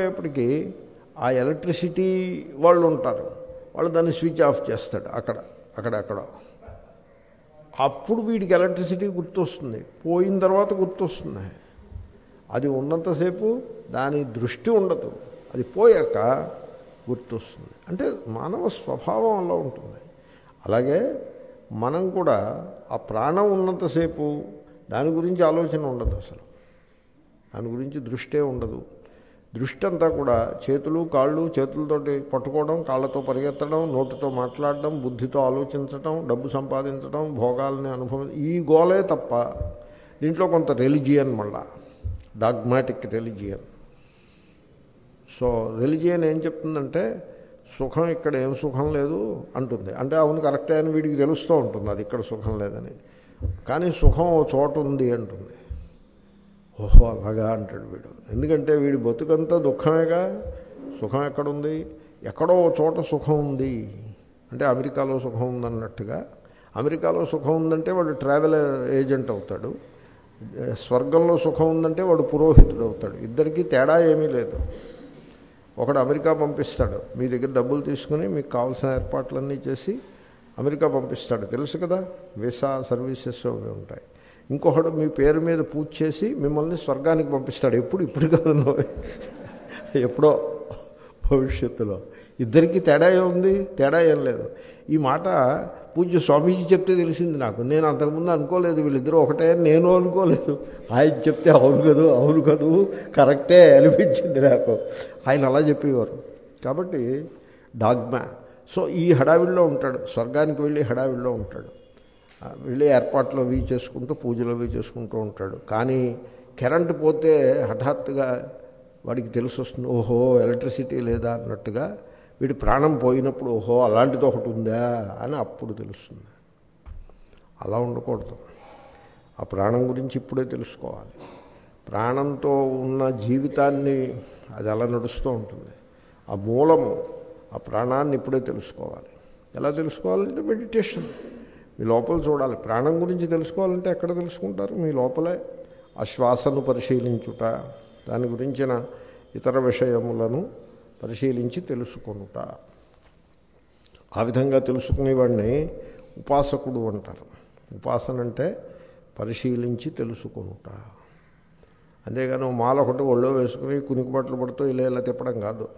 మర్చిపోయేప్పటికీ ఆ ఎలక్ట్రిసిటీ వాళ్ళు ఉంటారు, వాళ్ళు దాన్ని స్విచ్ ఆఫ్ చేస్తాడు. అక్కడ అక్కడెక్కడో. అప్పుడు వీడికి ఎలక్ట్రిసిటీ గుర్తొస్తుంది, పోయిన తర్వాత గుర్తొస్తుంది. అది ఉన్నంతసేపు దాని దృష్టి ఉండదు, అది పోయాక గుర్తొస్తుంది. అంటే మానవ స్వభావం అలా ఉంటుంది. అలాగే మనం కూడా ఆ ప్రాణం ఉన్నంతసేపు దాని గురించి ఆలోచన ఉండదు, అసలు దాని గురించి దృష్టే ఉండదు. దృష్టి అంతా కూడా చేతులు కాళ్ళు, చేతులతోటి పట్టుకోవడం, కాళ్ళతో పరిగెత్తడం, నోటితో మాట్లాడడం, బుద్ధితో ఆలోచించడం, డబ్బు సంపాదించడం, భోగాల్ని అనుభవం, ఈ గోలే తప్ప దీంట్లో కొంత రెలిజియన్, మళ్ళా డాగ్మాటిక్ రెలిజియన్. సో రెలిజియన్ ఏం చెప్తుందంటే సుఖం ఇక్కడ ఏం సుఖం లేదు అంటుంది. అంటే అవును కరెక్టే అని వీడికి తెలుస్తూ ఉంటుంది అది ఇక్కడ సుఖం లేదని. కానీ సుఖం ఓ చోట ఉంది అంటుంది. ఓహో అలాగా అంటాడు వీడు. ఎందుకంటే వీడి బతుకంతా దుఃఖమేగా, సుఖం ఎక్కడుంది? ఎక్కడో ఓ చోట సుఖం ఉంది. అంటే అమెరికాలో సుఖం ఉందన్నట్టుగా. అమెరికాలో సుఖం ఉందంటే వాడు ట్రావెల్ ఏజెంట్ అవుతాడు, స్వర్గంలో సుఖం ఉందంటే వాడు పురోహితుడు అవుతాడు. ఇద్దరికీ తేడా ఏమీ లేదు. ఒకడు అమెరికా పంపిస్తాడు, మీ దగ్గర డబ్బులు తీసుకుని మీకు కావాల్సిన ఏర్పాట్లన్నీ చేసి అమెరికా పంపిస్తాడు, తెలుసు కదా, వీసా సర్వీసెస్ అవి ఉంటాయి. ఇంకొకడు మీ పేరు మీద పూజ చేసి మిమ్మల్ని స్వర్గానికి పంపిస్తాడు. ఎప్పుడు ఇప్పుడు కాదు, ఎప్పుడో భవిష్యత్తులో. ఇద్దరికీ తేడా ఏముంది? తేడా ఏం లేదు. ఈ మాట పూజ్య స్వామీజీ చెప్తే తెలిసింది నాకు. నేను అంతకుముందు అనుకోలేదు వీళ్ళిద్దరూ ఒకటే, నేను అనుకోలేదు. ఆయన చెప్తే అవును కదూ అవును కదూ కరెక్టే అనిపించింది నాకు. ఆయన అలా చెప్పేవారు. కాబట్టి డాగ్మా. సో ఈ హడావిడిలో ఉంటాడు, స్వర్గానికి వెళ్ళి హడావిడిలో ఉంటాడు, వెళ్ళి ఏర్పాట్లు అవి చేసుకుంటూ పూజలు అవి చేసుకుంటూ ఉంటాడు. కానీ కరెంటు పోతే హఠాత్తుగా వాడికి తెలిసి వస్తుంది, ఓహో ఎలక్ట్రిసిటీ లేదా అన్నట్టుగా. వీడి ప్రాణం పోయినప్పుడు ఓహో అలాంటిది ఒకటి ఉందా అని అప్పుడు తెలుస్తుంది. అలా ఉండకూడదు. ఆ ప్రాణం గురించి ఇప్పుడే తెలుసుకోవాలి. ప్రాణంతో ఉన్న జీవితాన్ని అది అలా నడుస్తూ ఉంటుంది. ఆ మూలము, ఆ ప్రాణాన్ని ఇప్పుడే తెలుసుకోవాలి. ఎలా తెలుసుకోవాలంటే మెడిటేషన్. మీ లోపల చూడాలి. ప్రాణం గురించి తెలుసుకోవాలంటే ఎక్కడ తెలుసుకుంటారు? మీ లోపలే. ఆ శ్వాసను పరిశీలించుట, దాని గురించిన ఇతర విషయములను పరిశీలించి తెలుసుకొనుట. ఆ విధంగా తెలుసుకునేవాడిని ఉపాసకుడు అంటారు. ఉపాసన అంటే పరిశీలించి తెలుసుకొనుట. అంతేగాని మాల ఒకటి ఒళ్ళో వేసుకుని కునికిబట్లు పడుతూ ఇలా ఇలా తిప్పడం కాదు.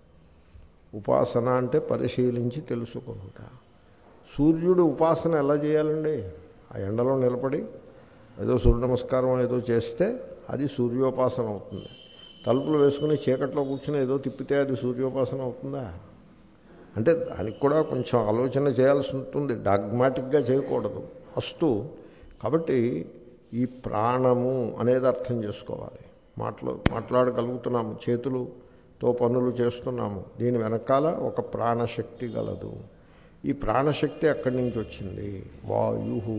ఉపాసన అంటే పరిశీలించి తెలుసుకొనుట. సూర్యుడు ఉపాసన ఎలా చేయాలండి? ఆ ఎండలో నిలబడి ఏదో సూర్య నమస్కారం ఏదో చేస్తే అది సూర్యోపాసన అవుతుంది. తలుపులు వేసుకుని చీకట్లో కూర్చుని ఏదో తిప్పితే అది సూర్యోపాసన అవుతుందా? అంటే దానికి కూడా కొంచెం ఆలోచన చేయాల్సి ఉంటుంది, డాగ్మాటిక్గా చేయకూడదు. అస్తు. కాబట్టి ఈ ప్రాణము అనేది అర్థం చేసుకోవాలి. మాట్లా మాట్లాడగలుగుతున్నాము, చేతులతో పనులు చేస్తున్నాము, దీని వెనకాల ఒక ప్రాణశక్తి గలదు. ఈ ప్రాణశక్తి ఎక్కడి నుంచి వచ్చింది? వాయు.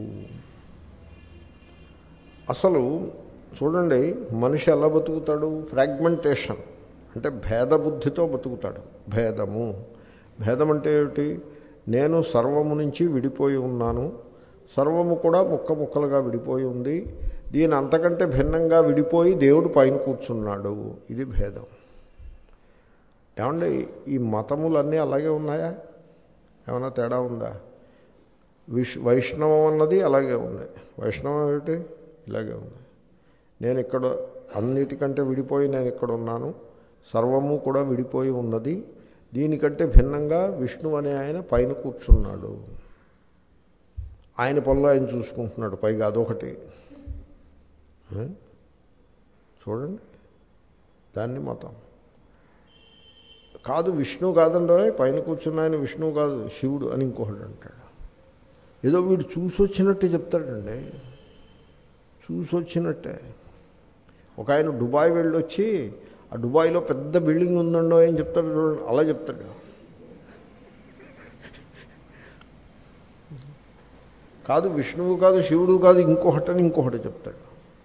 అసలు చూడండి, మనిషి ఎలా బతుకుతాడు? ఫ్రాగ్మెంటేషన్ అంటే భేదబుద్ధితో బతుకుతాడు. భేదము. భేదం అంటే ఏమిటి? నేను సర్వము నుంచి విడిపోయి ఉన్నాను, సర్వము కూడా ముక్క ముక్కలుగా విడిపోయి ఉంది, దీని అంతకంటే భిన్నంగా విడిపోయి దేవుడు పైన కూర్చున్నాడు. ఇది భేదం. ఏమండి, ఈ మతములన్నీ అలాగే ఉన్నాయా? ఏమైనా తేడా ఉందా? విష్ వైష్ణవం అన్నది అలాగే ఉంది. వైష్ణవం ఏమిటి? ఇలాగే ఉంది. నేను ఇక్కడ అన్నిటికంటే విడిపోయి నేను ఇక్కడ ఉన్నాను, సర్వము కూడా విడిపోయి ఉన్నది, దీనికంటే భిన్నంగా విష్ణు అనే ఆయన పైన కూర్చున్నాడు, ఆయన పనులు ఆయన చూసుకుంటున్నాడు, పైగా అదొకటి. చూడండి, దాన్ని మతం కాదు. విష్ణువు కాదండో, పైన కూర్చున్న ఆయన విష్ణువు కాదు, శివుడు అని ఇంకొకటి అంటాడు. ఏదో వీడు చూసొచ్చినట్టే చెప్తాడండి, చూసొచ్చినట్టే. ఒక ఆయన దుబాయ్ వెళ్ళొచ్చి ఆ దుబాయ్లో పెద్ద బిల్డింగ్ ఉందండో అని చెప్తాడు, చూడండి, అలా చెప్తాడు. కాదు విష్ణువు కాదు, శివుడు కాదు, ఇంకొకటని ఇంకొకటి చెప్తాడు.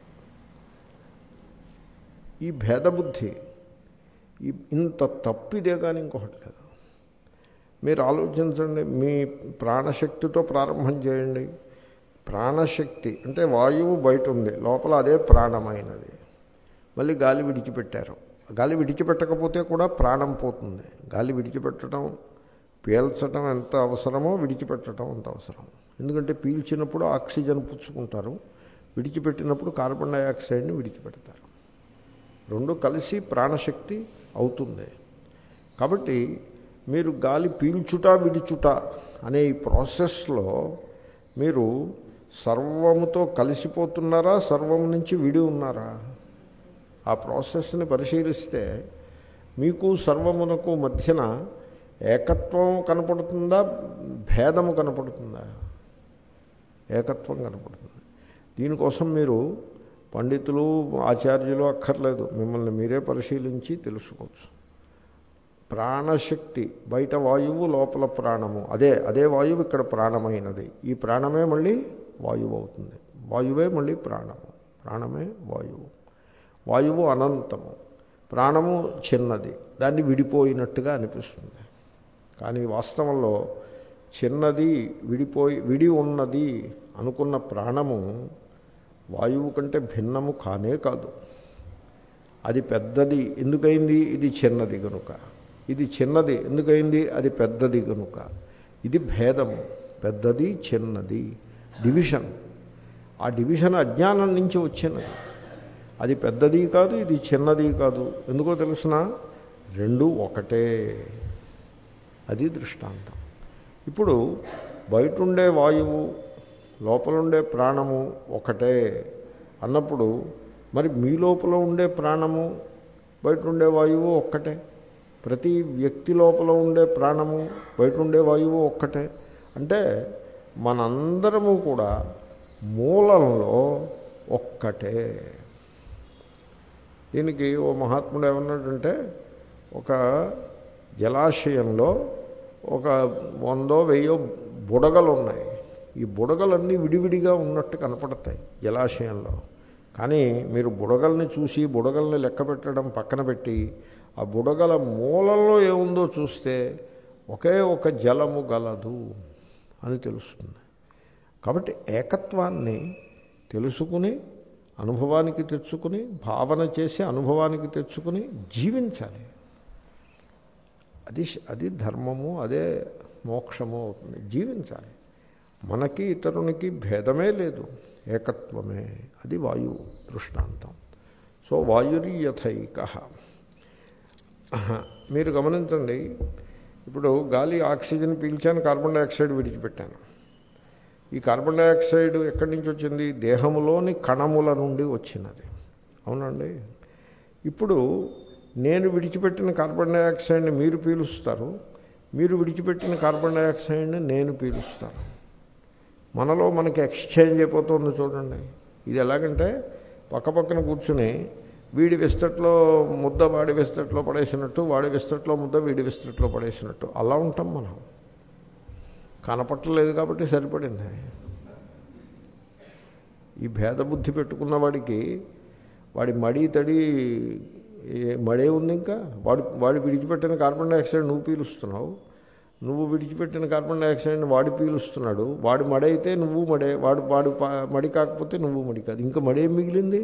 ఈ భేదబుద్ధి ఈ ఇంత తప్పిదే కానీ ఇంకొకటి లేదు. మీరు ఆలోచించండి, మీ ప్రాణశక్తితో ప్రారంభం చేయండి. ప్రాణశక్తి అంటే వాయువు బయట ఉంది, లోపల అదే ప్రాణమైనది. మళ్ళీ గాలి విడిచిపెట్టారు. గాలి విడిచిపెట్టకపోతే కూడా ప్రాణం పోతుంది. గాలి విడిచిపెట్టడం పీల్చడం ఎంత అవసరమో విడిచిపెట్టడం అంత అవసరం. ఎందుకంటే పీల్చినప్పుడు ఆక్సిజన్ పుచ్చుకుంటారు, విడిచిపెట్టినప్పుడు కార్బన్ డైఆక్సైడ్ని విడిచిపెడతారు. రెండు కలిసి ప్రాణశక్తి అవుతుంది. కాబట్టి మీరు గాలి పీల్చుట విడిచుట అనే ఈ ప్రాసెస్లో మీరు సర్వముతో కలిసిపోతున్నారా, సర్వం నుంచి విడి ఉన్నారా? ఆ ప్రాసెస్ని పరిశీలిస్తే మీకు సర్వమునకు మధ్యన ఏకత్వం కనపడుతుందా, భేదము కనపడుతుందా? ఏకత్వం కనపడుతుంది. దీనికోసం మీరు పండితులు ఆచార్యులు అక్కర్లేదు, మిమ్మల్ని మీరే పరిశీలించి తెలుసుకోవచ్చు. ప్రాణశక్తి బయట వాయువు, లోపల ప్రాణము, అదే అదే వాయువు ఇక్కడ ప్రాణమైనది. ఈ ప్రాణమే మళ్ళీ వాయువు అవుతుంది, వాయువే మళ్ళీ ప్రాణము, ప్రాణమే వాయువు. వాయువు అనంతము, ప్రాణము చిన్నది, దాన్ని విడిపోయినట్టుగా అనిపిస్తుంది. కానీ వాస్తవంలో చిన్నది, విడిపోయి విడి ఉన్నది అనుకున్న ప్రాణము వాయువు కంటే భిన్నము కానే కాదు. అది పెద్దది ఎందుకైంది? ఇది చిన్నది కనుక. ఇది చిన్నది ఎందుకైంది? అది పెద్దది కనుక. ఇది భేదము, పెద్దది చిన్నది, డివిజన్. ఆ డివిజన్ అజ్ఞానం నుంచి వచ్చినది. అది పెద్దది కాదు, ఇది చిన్నది కాదు. ఎందుకో తెలుసిన? రెండు ఒకటే. అది దృష్టాంతం. ఇప్పుడు బయటుండే వాయువు, లోపలుండే ప్రాణము ఒకటే అన్నప్పుడు మరి మీ లోపల ఉండే ప్రాణము, బయట ఉండే వాయువు ఒక్కటే. ప్రతి వ్యక్తి లోపల ఉండే ప్రాణము, బయట ఉండే వాయువు ఒక్కటే. అంటే మనందరము కూడా మూలంలో ఒక్కటే. దీనికి ఓ మహాత్ముడు ఏమన్నాడంటే, ఒక జలాశయంలో ఒక వందో వెయ్యో బుడగలు ఉన్నాయి. ఈ బుడగలన్నీ విడివిడిగా ఉన్నట్టు కనపడతాయి జలాశయంలో. కానీ మీరు బుడగల్ని చూసి బుడగల్ని లెక్క పెట్టడం పక్కన పెట్టి ఆ బుడగల మూలంలో ఏముందో చూస్తే ఒకే ఒక జలము గలదు అని తెలుస్తుంది. కాబట్టి ఏకత్వాన్ని తెలుసుకుని అనుభవానికి తెచ్చుకుని, భావన చేసి అనుభవానికి తెచ్చుకుని జీవించాలి. అది అది ధర్మము, అదే మోక్షము అవుతుంది. జీవించాలి. మనకి ఇతరునికి భేదమే లేదు, ఏకత్వమే. అది వాయువు దృష్టాంతం. సో వాయుర్యథైక. మీరు గమనించండి, ఇప్పుడు గాలి ఆక్సిజన్ పీల్చాను, కార్బన్ డైఆక్సైడ్ విడిచిపెట్టాను. ఈ కార్బన్ డైఆక్సైడ్ ఎక్కడి నుంచి వచ్చింది? దేహములోని కణముల నుండి వచ్చినది. అవునండి. ఇప్పుడు నేను విడిచిపెట్టిన కార్బన్ డైఆక్సైడ్ని మీరు పీలుస్తారు, మీరు విడిచిపెట్టిన కార్బన్ డైఆక్సైడ్ని నేను పీలుస్తాను. మనలో మనకి ఎక్స్చేంజ్ అయిపోతుంది చూడండి. ఇది ఎలాగంటే పక్కపక్కన కూర్చుని వీడి విస్తట్లో ముద్ద వాడి విస్తట్లో పడేసినట్టు, వాడి విస్తట్లో ముద్ద వీడి విస్తట్లో పడేసినట్టు అలా ఉంటాం మనం. కనపట్టలేదు కాబట్టి సరిపడింది. ఈ భేదబుద్ధి పెట్టుకున్న వాడికి వాడి మడి తడి మడే ఉంది. ఇంకా వాడు వాడు విడిచిపెట్టిన కార్బన్ డైఆక్సైడ్ నువ్వు పీలుస్తున్నావు, నువ్వు విడిచిపెట్టిన కార్బన్ డైఆక్సైడ్ని వాడు పీలుస్తున్నాడు. వాడు మడైతే నువ్వు మడే, వాడు వాడు మడి కాకపోతే నువ్వు మడి కాదు. ఇంకా మడేం మిగిలింది?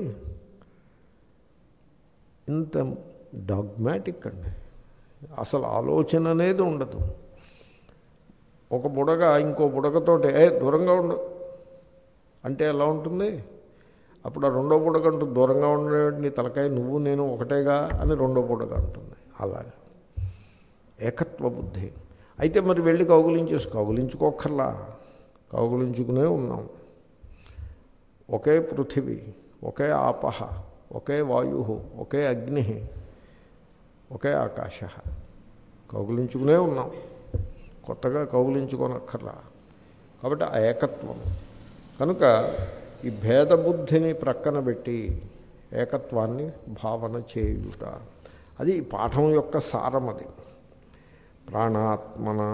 ఇంత డాగ్మాటిక్ అండి. అసలు ఆలోచన అనేది ఉండదు. ఒక బుడగ ఇంకో బుడగతోటే ఏ దూరంగా ఉండు అంటే ఎలా ఉంటుంది? అప్పుడు ఆ రెండో బుడగ అంటూ దూరంగా ఉండే నీ తలకాయ నువ్వు నేను ఒకటేగా అని రెండో బుడగ అంటుంది. అలాగా ఏకత్వ బుద్ధి. అయితే మరి వెళ్ళి కౌగులించేసి కౌగులించుకోక్కర్లా, కౌగులించుకునే ఉన్నాం. ఒకే పృథివీ, ఒకే ఆపహ, ఒకే వాయు, ఒకే అగ్ని, ఒకే ఆకాశ. కౌగులించుకునే ఉన్నాం, కొత్తగా కౌగులించుకోనక్కర్లా. కాబట్టి ఆ ఏకత్వం కనుక ఈ భేదబుద్ధిని ప్రక్కన పెట్టి ఏకత్వాన్ని భావన చేయుట, అది ఈ పాఠం యొక్క సారం. అది ప్రాణాత్మన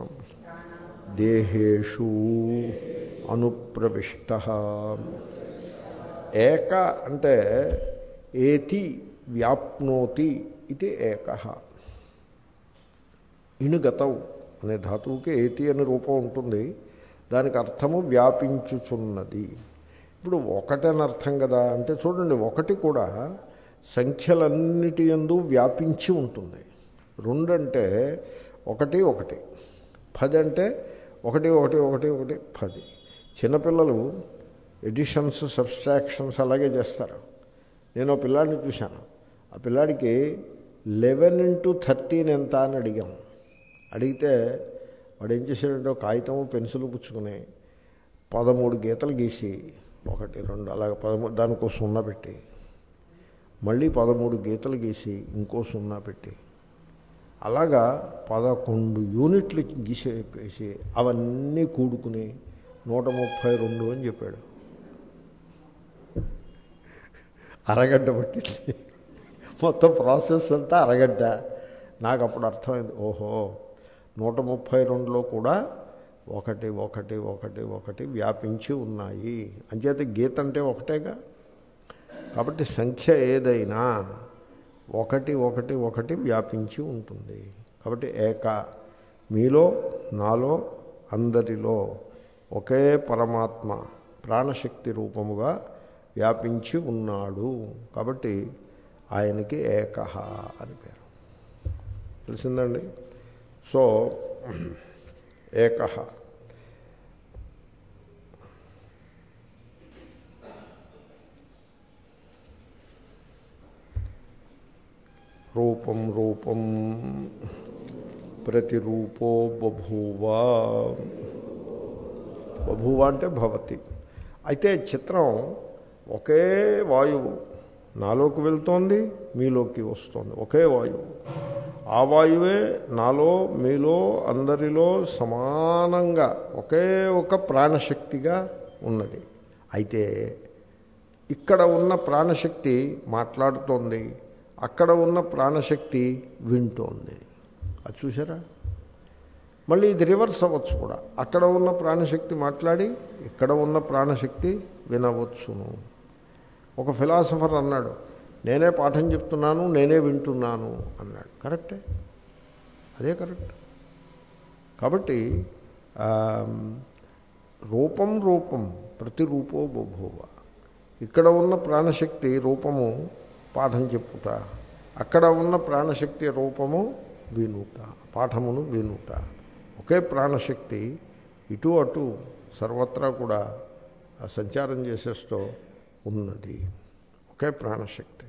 దేహేషు అనుప్రవిష్ట. ఏక అంటే ఏతి వ్యాప్నోతి ఇది ఏక. ఇణుగతౌ అనే ధాతువుకి ఏతి అనే రూపం ఉంటుంది. దానికి అర్థము వ్యాపించుచున్నది. ఇప్పుడు ఒకటని అర్థం కదా అంటే చూడండి, ఒకటి కూడా సంఖ్యలన్నిటి యందు వ్యాపించి ఉంటుంది. రెండంటే ఒకటి ఒకటి పది అంటే ఒకటి ఒకటి ఒకటి ఒకటి పది. చిన్నపిల్లలు ఎడిషన్స్ సబ్స్ట్రాక్షన్స్ అలాగే చేస్తారు. నేను ఆ పిల్లాడిని చూశాను. ఆ పిల్లాడికి లెవెన్ ఇంటూ థర్టీన్ ఎంత అని అడిగాం. అడిగితే వాడు ఏం చేశాడంటే కాగితం పెన్సిల్ పుచ్చుకుని పదమూడు గీతలు గీసి ఒకటి రెండు అలాగ పదమూడు దానికో సున్నా పెట్టి మళ్ళీ పదమూడు గీతలు గీసి ఇంకో సున్నా పెట్టి అలాగా పదకొండు యూనిట్లు గీసేసి అవన్నీ కూడుకుని నూట ముప్పై రెండు అని చెప్పాడు. అరగంట పట్టింది మొత్తం ప్రాసెస్ అంతా అరగంట. నాకు అప్పుడు అర్థమైంది, ఓహో నూట ముప్పై రెండులో కూడా ఒకటి ఒకటి ఒకటి ఒకటి వ్యాపించి ఉన్నాయి. అంచేత గీత అంటే ఒకటేగా. కాబట్టి సంఖ్య ఏదైనా ఒకటి ఒకటి ఒకటి వ్యాపించి ఉంటుంది. కాబట్టి ఏక మీలో నాలో అందరిలో ఒకే పరమాత్మ ప్రాణశక్తి రూపముగా వ్యాపించి ఉన్నాడు. కాబట్టి ఆయనకి ఏకః అని పేరు. తెలిసిందండి. సో ఏకః రూపం రూపం ప్రతిరూపో బభూవ. బభూవ అంటే భవతి. అయితే చిత్రం ఒకే వాయువు నాలోకి వెళ్తోంది, మీలోకి వస్తుంది. ఒకే వాయువు. ఆ వాయువే నాలో మీలో అందరిలో సమానంగా ఒకే ఒక ప్రాణశక్తిగా ఉన్నది. అయితే ఇక్కడ ఉన్న ప్రాణశక్తి మాట్లాడుతోంది, అక్కడ ఉన్న ప్రాణశక్తి వింటోంది. అది చూసారా? మళ్ళీ ఇది రివర్స్ అవ్వచ్చు కూడా. అక్కడ ఉన్న ప్రాణశక్తి మాట్లాడి ఇక్కడ ఉన్న ప్రాణశక్తి వినవచ్చును. ఒక ఫిలాసఫర్ అన్నాడు, నేనే పాఠం చెప్తున్నాను, నేనే వింటున్నాను అన్నాడు. కరెక్టే, అదే కరెక్ట్. కాబట్టి రూపం రూపం ప్రతిరూపో బభూవ. ఇక్కడ ఉన్న ప్రాణశక్తి రూపము పాఠం చెప్పుట, అక్కడ ఉన్న ప్రాణశక్తి రూపము వినుట, పాఠమును వినుట. ఒకే ప్రాణశక్తి ఇటు అటు సర్వత్రా కూడా సంచారం చేసేస్తూ ఉన్నది. ఒకే ప్రాణశక్తి.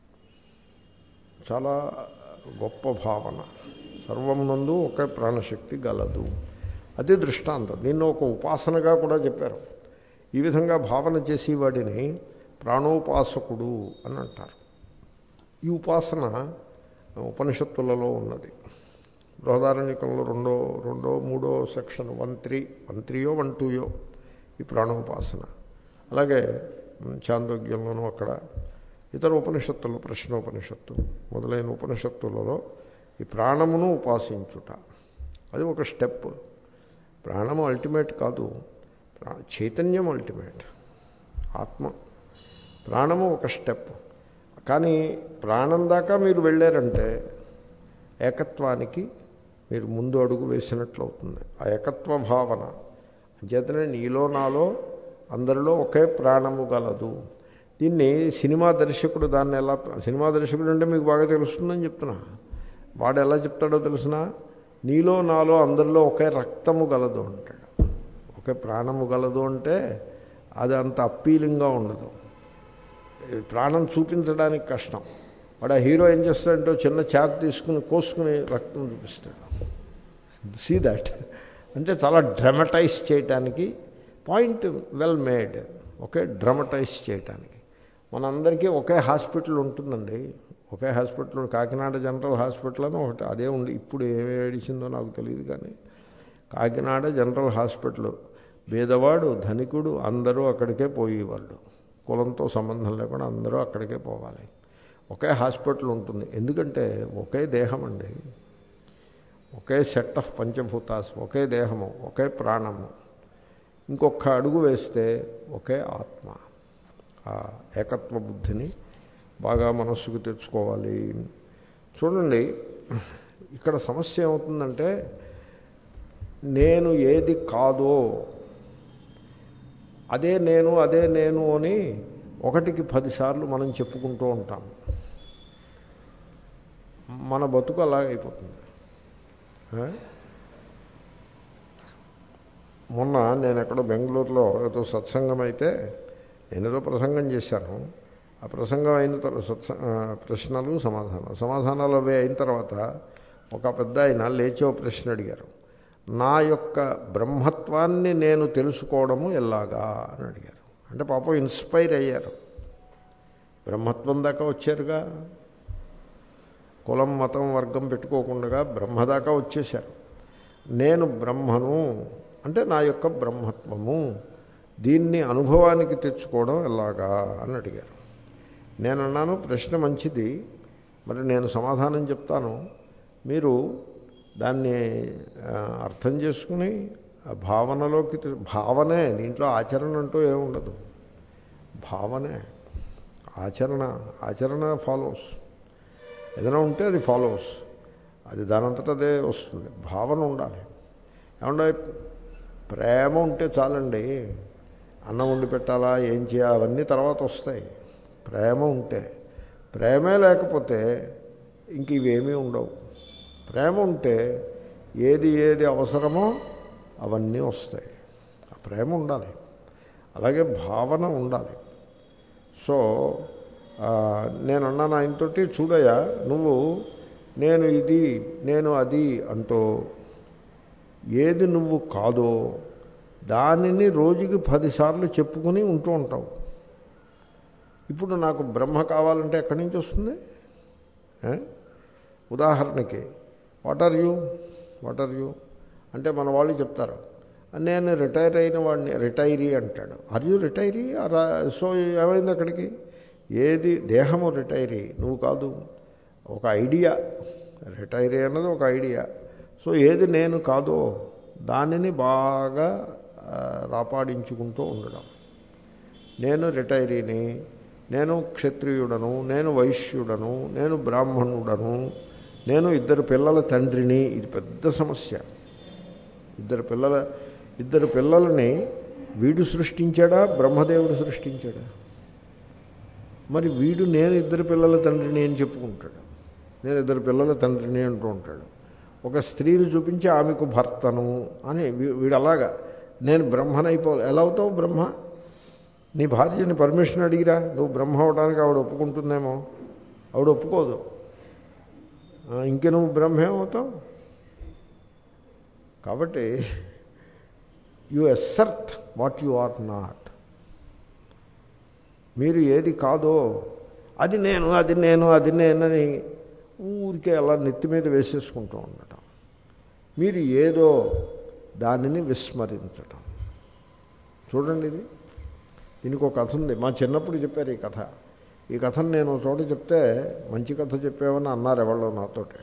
చాలా గొప్ప భావన. సర్వం నందు ఒకే ప్రాణశక్తి గలదు. అది దృష్టాంతం. దీన్ని ఒక ఉపాసనగా కూడా చెప్పారు. ఈ విధంగా భావన చేసేవాడిని ప్రాణోపాసకుడు అని అంటారు. ఈ ఉపాసన ఉపనిషత్తులలో ఉన్నది. బృహదారణ్యకంలో రెండో రెండో మూడో సెక్షన్ వన్ త్రీ వన్ త్రీయో వన్ టూయో ఈ ప్రాణోపాసన. అలాగే చాందోగ్యంలోనూ అక్కడ ఇతర ఉపనిషత్తులు, ప్రశ్నోపనిషత్తు మొదలైన ఉపనిషత్తులలో ఈ ప్రాణమును ఉపాసించుట అది ఒక స్టెప్. ప్రాణము అల్టిమేట్ కాదు, చైతన్యం అల్టిమేట్, ఆత్మ. ప్రాణము ఒక స్టెప్. కానీ ప్రాణం దాకా మీరు వెళ్ళారంటే ఏకత్వానికి మీరు ముందు అడుగు వేసినట్లు అవుతుంది. ఆ ఏకత్వ భావన అంచేతనే నీలో నాలో అందరిలో ఒకే ప్రాణము గలదు. దీన్ని సినిమా దర్శకుడు దాన్ని ఎలా, సినిమా దర్శకుడు అంటే మీకు బాగా తెలుస్తుందని చెప్తున్నా. వాడు ఎలా చెప్తాడో తెలిసిన, నీలో నాలో అందరిలో ఒకే రక్తము గలదు అంటాడు. ఒకే ప్రాణము గలదు అంటే అది అంత అప్పీలింగ్గా ఉండదు. ప్రాణం చూపించడానికి కష్టం. వాడు ఆ హీరో ఏం చేస్తాడంటే చిన్న చాకు తీసుకుని కోసుకుని రక్తం చూపిస్తాడు. సీ దాట్ అంటే చాలా డ్రమటైజ్ చేయటానికి పాయింట్ వెల్ మేడ్. ఒకే డ్రమటైజ్ చేయటానికి. మనందరికీ ఒకే హాస్పిటల్ ఉంటుందండి. ఒకే హాస్పిటల్, కాకినాడ జనరల్ హాస్పిటల్ అని ఒకటి అదే ఉంది. ఇప్పుడు ఏమి ఏడిచిందో నాకు తెలియదు కానీ కాకినాడ జనరల్ హాస్పిటల్, పేదవాడు ధనికుడు అందరూ అక్కడికే పోయేవాళ్ళు. కులంతో సంబంధం లేకుండా అందరూ అక్కడికే పోవాలి. ఒకే హాస్పిటల్ ఉంటుంది. ఎందుకంటే ఒకే దేహం అండి, ఒకే సెట్ ఆఫ్ పంచభూతాస్, ఒకే దేహము, ఒకే ప్రాణము. ఇంకొక అడుగు వేస్తే ఒకే ఆత్మ. ఆ ఏకత్వ బుద్ధిని బాగా మనస్సుకు తెచ్చుకోవాలి. చూడండి, ఇక్కడ సమస్య ఏమవుతుందంటే నేను ఏది కాదో అదే నేను అదే నేను అని ఒకటికి పదిసార్లు మనం చెప్పుకుంటూ ఉంటాం. మన బతుకు అలాగైపోతుంది. మొన్న నేను ఎక్కడో బెంగళూరులో ఏదో సత్సంగం అయితే నేను ఏదో ప్రసంగం చేశాను. ఆ ప్రసంగం అయిన తర్వాత సత్స ప్రశ్నలు సమాధానం సమాధానాలు అవి అయిన తర్వాత ఒక పెద్ద ఆయన లేచి ఓ ప్రశ్న అడిగారు. నా యొక్క బ్రహ్మత్వాన్ని నేను తెలుసుకోవడము ఎలాగా అని అడిగారు. అంటే పాపం ఇన్స్పైర్ అయ్యారు. బ్రహ్మత్వం దాకా వచ్చారుగా, కులం మతం వర్గం పెట్టుకోకుండా బ్రహ్మ దాకా వచ్చేశారు. నేను బ్రహ్మను అంటే నా యొక్క బ్రహ్మత్వము, దీన్ని అనుభవానికి తెచ్చుకోవడం ఎలాగా అని అడిగారు. నేను అన్నాను, ప్రశ్న మంచిది, మరి నేను సమాధానం చెప్తాను, మీరు దాన్ని అర్థం చేసుకుని భావనలోకి భావనే, దీంట్లో ఆచరణ అంటూ ఏముండదు, భావనే ఆచరణ. ఆచరణ ఫాలోస్, ఏదైనా ఉంటే అది ఫాలోస్, అది దానంతటా అదే వస్తుంది. భావన ఉండాలి. ఏమంటే ప్రేమ ఉంటే చాలండి, అన్నం వండి పెట్టాలా ఏం చేయాలి అవన్నీ తర్వాత వస్తాయి. ప్రేమ ఉంటే, ప్రేమే లేకపోతే ఇంక ఇవేమీ ఉండవు. ప్రేమ ఉంటే ఏది ఏది అవసరమో అవన్నీ వస్తాయి. ఆ ప్రేమ ఉండాలి, అలాగే భావన ఉండాలి. సో నేను అన్నాను ఆయనతోటి, చూడయ్యా నువ్వు నేను ఇది నేను అది అంటూ ఏది నువ్వు కాదో దానిని రోజుకి పదిసార్లు చెప్పుకుని ఉంటూ ఉంటావు. ఇప్పుడు నాకు బ్రహ్మ కావాలంటే ఎక్కడి నుంచి వస్తుంది? ఉదాహరణకి what are you what are you అంటే మన వాళ్ళు చెప్తారు, నేను రిటైర్ అయిన వాడిని, రిటైరీ అంటాడు. Are you retiree? సో ఏమైంది అక్కడికి? ఏది దేహము రిటైరీ, నువ్వు కాదు, ఒక ఐడియా. రిటైరీ అన్నది ఒక ఐడియా. సో ఏది నేను కాదో దానిని బాగా రాపాడించుకుంటూ ఉండడం. నేను రిటైరీని, నేను క్షత్రియుడను, నేను వైశ్యుడను, నేను బ్రాహ్మణుడను, నేను ఇద్దరు పిల్లల తండ్రిని. ఇది పెద్ద సమస్య. ఇద్దరు పిల్లల ఇద్దరు పిల్లలని వీడు సృష్టించాడా, బ్రహ్మదేవుడు సృష్టించాడా? మరి వీడు నేను ఇద్దరు పిల్లల తండ్రిని అని చెప్పుకుంటాడు, నేను ఇద్దరు పిల్లల తండ్రిని అంటూ ఉంటాడు. ఒక స్త్రీని చూపించి ఆమెకు భర్తను అని వీడు అలాగా, నేను బ్రహ్మనైపో. ఎలా అవుతావు బ్రహ్మ? నీ భార్యని పర్మిషన్ అడిగిరా, నువ్వు బ్రహ్మ అవడానికి ఆవిడ ఒప్పుకుంటుందేమో, ఆవిడ ఒప్పుకోదు. ఇంకే నువ్వు బ్రహ్మేమవుతావు? కాబట్టి you assert what you are not. మీరు ఏది కాదో అది నేను అది నేను అది నేనని ఊరికే అలా నెత్తి మీద వేసేసుకుంటూ ఉండటం. మీరు ఏదో దానిని విస్మరించటం. చూడండి, ఇది దీనికి ఒక కథ ఉంది. మా చిన్నప్పుడు చెప్పారు ఈ కథ. ఈ కథను నేను చోట చెప్తే మంచి కథ చెప్పావని అన్నారు ఎవరో నాతోటి.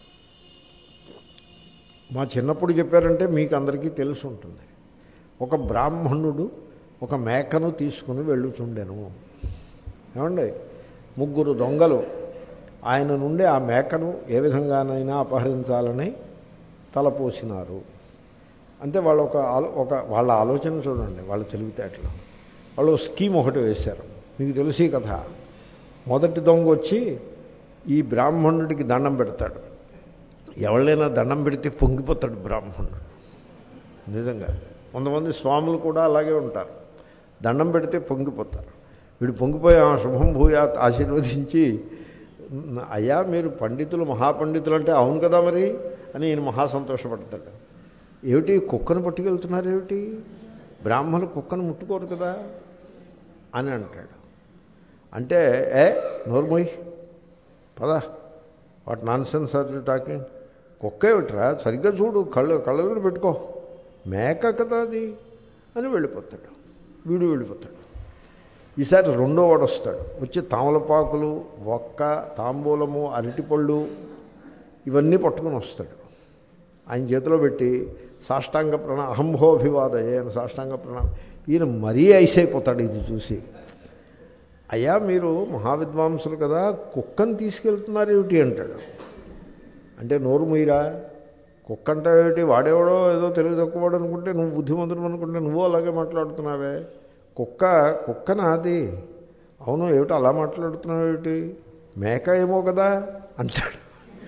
మా చిన్నప్పుడు చెప్పారంటే మీకు అందరికీ తెలిసి ఉంటుంది. ఒక బ్రాహ్మణుడు ఒక మేకను తీసుకుని వెళ్ళుచుండెను. ఏమండి, ముగ్గురు దొంగలు ఆయన నుండి ఆ మేకను ఏ విధంగానైనా అపహరించాలని తలపోసినారు. అంటే వాళ్ళు ఒక ఒక వాళ్ళ ఆలోచన చూడండి, వాళ్ళ తెలివితేటలు. వాళ్ళు స్కీమ్ ఒకటి వేశారు. మీకు తెలిసి కథ. మొదటి దొంగ వచ్చి ఈ బ్రాహ్మణుడికి దండం పెడతాడు. ఎవరైనా దండం పెడితే పొంగిపోతాడు బ్రాహ్మణుడు. నిజంగా కొంతమంది స్వాములు కూడా అలాగే ఉంటారు, దండం పెడితే పొంగిపోతారు. వీడు పొంగిపోయి ఆ శుభం భూయాత్ ఆశీర్వదించి, అయ్యా మీరు పండితులు మహాపండితులు అంటే అవును కదా మరి అని ఈయన మహా సంతోషపడతాడు. ఏమిటి కుక్కను పట్టుకెళ్తున్నారు ఏమిటి, బ్రాహ్మణులు కుక్కను ముట్టుకోరు కదా అని అంటాడు. అంటే ఏ నోర్మోయ్ పదా, what nonsense are you talking, కుక్క ఏమిట్రా సరిగ్గా చూడు, కళ్ళు కళ్ళలో పెట్టుకో, మేక కదా అది అని వెళ్ళిపోతాడు. వీడు వెళ్ళిపోతాడు. ఈసారి రెండో వాడు వస్తాడు. వచ్చి తామలపాకులు, ఒక్క, తాంబూలము, అరటిపళ్ళు ఇవన్నీ పట్టుకుని వస్తాడు. ఆయన చేతిలో పెట్టి సాష్టాంగ ప్రణా అహంభోభివాదయే అని సాష్టాంగ ప్రణామం. ఈయన మరీ ఐసైపోతాడు ఇది చూసి. అయ్యా మీరు మహావిద్వాంసులు కదా, కుక్కను తీసుకెళ్తున్నారు ఏమిటి అంటాడు. అంటే నోరు మీరా, కుక్క అంటే ఏమిటి, వాడేవాడో ఏదో తెలివి తక్కువవాడు అనుకుంటే, నువ్వు బుద్ధిమంతుడు అనుకుంటే నువ్వు అలాగే మాట్లాడుతున్నావే. కుక్క కుక్క నాది. అవును ఏమిటి అలా మాట్లాడుతున్నావు ఏమిటి, మేక ఏమో కదా అంటాడు.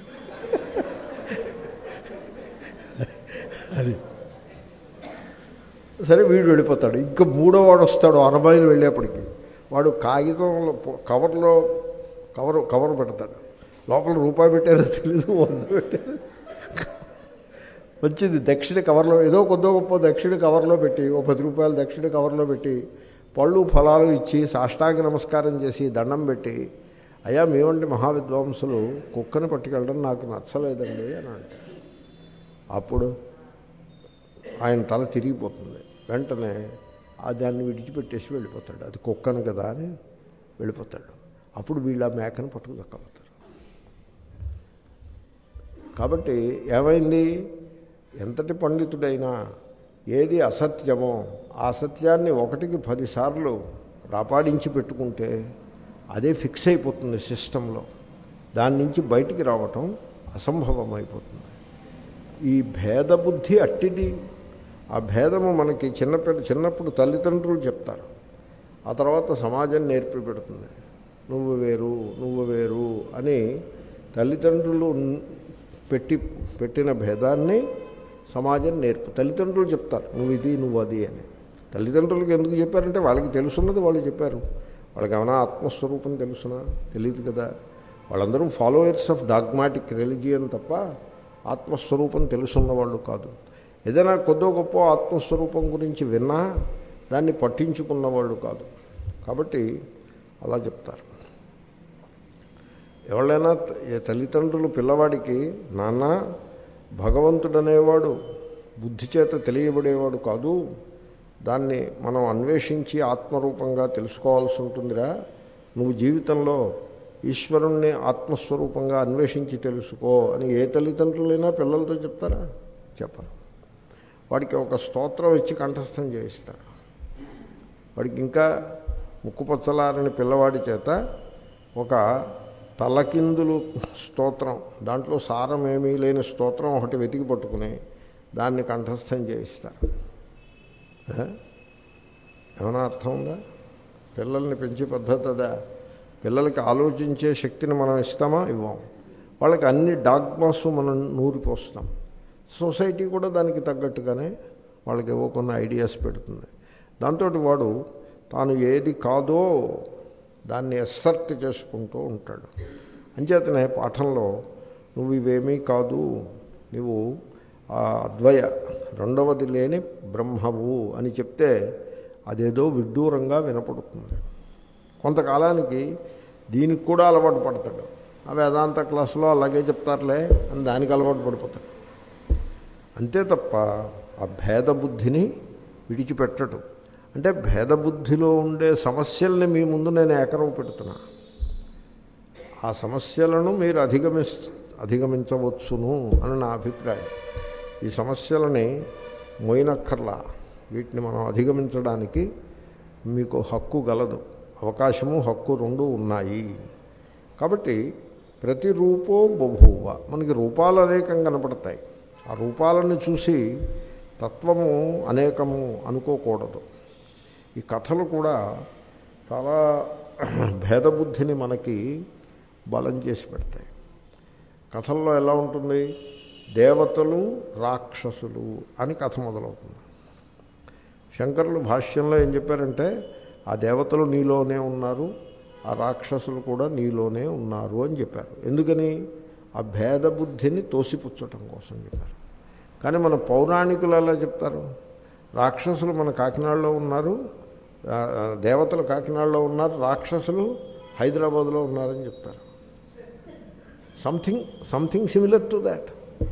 అది సరే వీడు వెళ్ళిపోతాడు. ఇంకా మూడో వాడు వస్తాడు అర మైలు వెళ్ళేప్పటికి. వాడు కాగితంలో కవర్లో కవర్ కవర్ పెడతాడు. లోపల రూపాయి పెట్టారో తెలీదు, వంద పెట్టారు. వచ్చింది దక్షిణ కవర్లో ఏదో కొద్దో గొప్ప దక్షిణ కవర్లో పెట్టి, ఓ పది రూపాయలు దక్షిణ కవర్లో పెట్టి పళ్ళు ఫలాలు ఇచ్చి సాష్టాంగ నమస్కారం చేసి దండం పెట్టి, అయ్యా మేమంటే మహావిద్వాంసులు కుక్కని పట్టుకెళ్ళడం నాకు నచ్చలేదండి అని అంటారు. అప్పుడు ఆయన తల తిరిగిపోతుంది. వెంటనే ఆ దాన్ని విడిచిపెట్టేసి వెళ్ళిపోతాడు. అది కుక్కను కదా అని వెళ్ళిపోతాడు. అప్పుడు వీళ్ళు ఆ మేకను పట్టుకు దక్కబోతారు. కాబట్టి ఏమైంది, ఎంతటి పండితుడైనా ఏది అసత్యమో ఆ సత్యాన్ని ఒకటికి పదిసార్లు రాపాడించి పెట్టుకుంటే అదే ఫిక్స్ అయిపోతుంది సిస్టంలో. దాని నుంచి బయటికి రావటం అసంభవం అయిపోతుంది. ఈ భేదబుద్ధి అట్టిది. ఆ భేదము మనకి చిన్నపిల్ల చిన్నప్పుడు తల్లిదండ్రులు చెప్తారు, ఆ తర్వాత సమాజం నేర్పి పెడుతుంది. నువ్వు వేరు నువ్వు వేరు అని తల్లిదండ్రులు పెట్టి పెట్టిన భేదాన్ని సమాజం నేర్పు. తల్లిదండ్రులు చెప్తారు నువ్వు ఇది నువ్వు అది అని. తల్లిదండ్రులకు ఎందుకు చెప్పారంటే వాళ్ళకి తెలుసున్నది వాళ్ళు చెప్పారు. వాళ్ళకి ఏమైనా ఆత్మస్వరూపం తెలుసునా? తెలియదు కదా. వాళ్ళందరూ ఫాలోయర్స్ ఆఫ్ డాగ్మాటిక్ రిలిజియన్ తప్ప ఆత్మస్వరూపం తెలుసున్న వాళ్ళు కాదు. ఏదైనా కొద్దో గొప్ప ఆత్మస్వరూపం గురించి విన్నా దాన్ని పట్టించుకున్నవాళ్ళు కాదు. కాబట్టి అలా చెప్తారు. ఎవరైనా తల్లిదండ్రులు పిల్లవాడికి, నాన్న భగవంతుడనేవాడు బుద్ధి చేత తెలియబడేవాడు కాదు, దాన్ని మనం అన్వేషించి ఆత్మరూపంగా తెలుసుకోవాల్సి ఉంటుందిరా, నువ్వు జీవితంలో ఈశ్వరుణ్ణి ఆత్మస్వరూపంగా అన్వేషించి తెలుసుకో అని ఏ తల్లిదండ్రులైనా పిల్లలతో చెప్తారా? చెప్పరు. వాడికి ఒక స్తోత్రం ఇచ్చి కంఠస్థం చేయిస్తారు. వాడికి ఇంకా ముక్కుపచ్చలారని పిల్లవాడి చేత ఒక తలకిందులు స్తోత్రం, దాంట్లో సారం ఏమీ లేని స్తోత్రం ఒకటి వెతికి పట్టుకుని దాన్ని కంఠస్థం చేయిస్తారు. ఏమైనా అర్థం ఉందా? పిల్లల్ని పెంచే పద్ధతి అదా? పిల్లలకి ఆలోచించే శక్తిని మనం ఇస్తామా? ఇవ్వం. వాళ్ళకి అన్ని డాగ్మాస్ మనం నూరిపోస్తాం. సొసైటీ కూడా దానికి తగ్గట్టుగానే వాళ్ళకి ఏవో కొన్ని ఐడియాస్ పెడుతుంది. దాంతో వాడు తాను ఏది కాదో దాన్ని అసర్ట్ చేసుకుంటూ ఉంటాడు. అంచేతనే పాఠంలో నువ్వు ఇవేమీ కాదు, నువ్వు అద్వయ రెండవది లేని బ్రహ్మవు అని చెప్తే అదేదో విడ్డూరంగా వినపడుతుంది. కొంతకాలానికి దీనికి కూడా అలవాటు పడతాడు. ఆ వేదాంత క్లాసులో అలాగే చెప్తారులే అని దానికి అలవాటు పడిపోతాడు. అంతే తప్ప ఆ భేదబుద్ధిని విడిచిపెట్టడు. అంటే భేదబుద్ధిలో ఉండే సమస్యల్ని మీ ముందు నేను ఏకరవ పెడుతున్నా. ఆ సమస్యలను మీరు అధిగమి అధిగమించవచ్చును అని నా అభిప్రాయం. ఈ సమస్యలని మోయనక్కర్లా, వీటిని మనం అధిగమించడానికి మీకు హక్కు గలదు, అవకాశము హక్కు రెండు ఉన్నాయి. కాబట్టి ప్రతి రూపో బభూవ, మనకి రూపాలు అనేకం కనపడతాయి. ఆ రూపాలను చూసి తత్వము అనేకము అనుకోకూడదు. ఈ కథలు కూడా చాలా భేదబుద్ధిని మనకి బలం చేసి పెడతాయి. కథల్లో ఎలా ఉంటుంది, దేవతలు రాక్షసులు అని కథ మొదలవుతుంది. శంకరులు భాష్యంలో ఏం చెప్పారంటే, ఆ దేవతలు నీలోనే ఉన్నారు, ఆ రాక్షసులు కూడా నీలోనే ఉన్నారు అని చెప్పారు. ఎందుకని? ఆ భేదబుద్ధిని తోసిపుచ్చటం కోసం చెప్పారు. కానీ మన పౌరాణికులు ఎలా చెప్తారు, రాక్షసులు మన కాకినాడలో ఉన్నారు, దేవతలు కాకినాడలో ఉన్నారు, రాక్షసులు హైదరాబాద్లో ఉన్నారని చెప్తారు. Something something similar to that.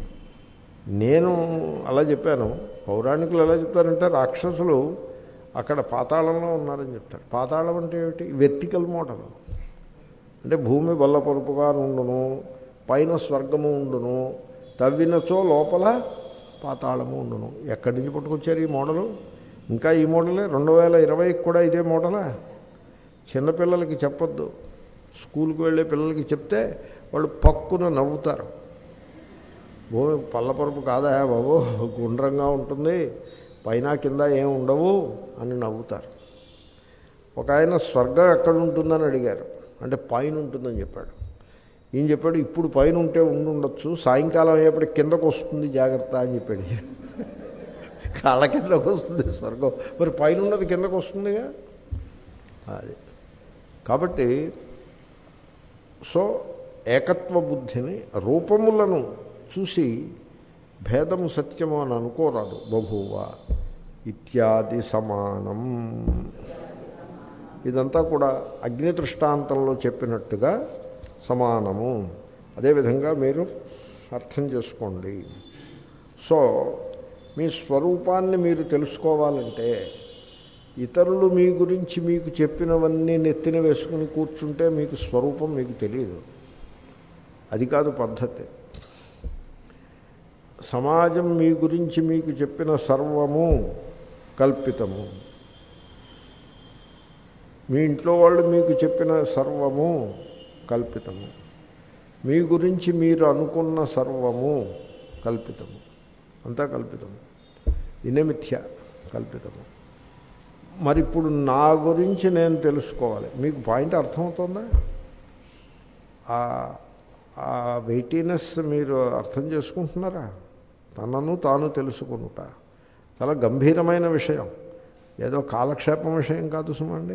నేను అలా చెప్పాను. పౌరాణికులు ఎలా చెప్తారంటే రాక్షసులు అక్కడ పాతాళంలో ఉన్నారని చెప్తారు. పాతాళం అంటే ఏమిటి? Vertical model. అంటే భూమి బల్లపరుపుగా ఉండును, పైన స్వర్గము ఉండును, తవ్వినచో లోపల పాతాళము ఉండును. ఎక్కడి నుంచి పట్టుకొచ్చారు ఈ మోడలు? ఇంకా ఈ మోడలే రెండు వేల ఇరవైకి కూడా ఇదే మోడలా? చిన్నపిల్లలకి చెప్పొద్దు. స్కూల్కి వెళ్ళే పిల్లలకి చెప్తే వాళ్ళు పక్కున నవ్వుతారు. భూమి పల్లపరుపు కాదా బాబు, గుండ్రంగా ఉంటుంది, పైన కింద ఏం ఉండవు అని నవ్వుతారు. ఒక ఆయన స్వర్గం ఎక్కడ ఉంటుందని అడిగారు. అంటే పైన ఉంటుందని చెప్పాడు. ఈయన చెప్పాడు, ఇప్పుడు పైన ఉంటే ఉండుండొచ్చు, సాయంకాలం అయ్యేప్పటికి కిందకు వస్తుంది జాగ్రత్త అని చెప్పాడు. కాళ్ళ కిందకు వస్తుంది స్వర్గం, మరి పైన ఉన్నది కిందకు వస్తుందిగా. అది కాబట్టి సో ఏకత్వ బుద్ధిని, రూపములను చూసి భేదము సత్యము అని అనుకోరాదు. బభూవ ఇత్యాది సమానం. ఇదంతా కూడా అగ్ని దృష్టాంతంలో చెప్పినట్టుగా సమానము. అదేవిధంగా మీరు అర్థం చేసుకోండి. సో మీ స్వరూపాన్ని మీరు తెలుసుకోవాలంటే ఇతరులు మీ గురించి మీకు చెప్పినవన్నీ నెత్తిన వేసుకుని కూర్చుంటే మీకు స్వరూపం మీకు తెలియదు. అది కాదు పద్ధతి. సమాజం మీ గురించి మీకు చెప్పిన సర్వము కల్పితము, మీ ఇంట్లో వాళ్ళు మీకు చెప్పిన సర్వము కల్పితము, మీ గురించి మీరు అనుకున్న సర్వము కల్పితము, అంతా కల్పితము. ఇదే మిథ్య, కల్పితము. మరి ఇప్పుడు నా గురించి నేను తెలుసుకోవాలి. మీకు పాయింట్ అర్థమవుతుందా? ఆ వెయిటీనెస్ మీరు అర్థం చేసుకుంటున్నారా? తనను తాను తెలుసుకునుట చాలా గంభీరమైన విషయం, ఏదో కాలక్షేపం విషయం కాదు సుమండి.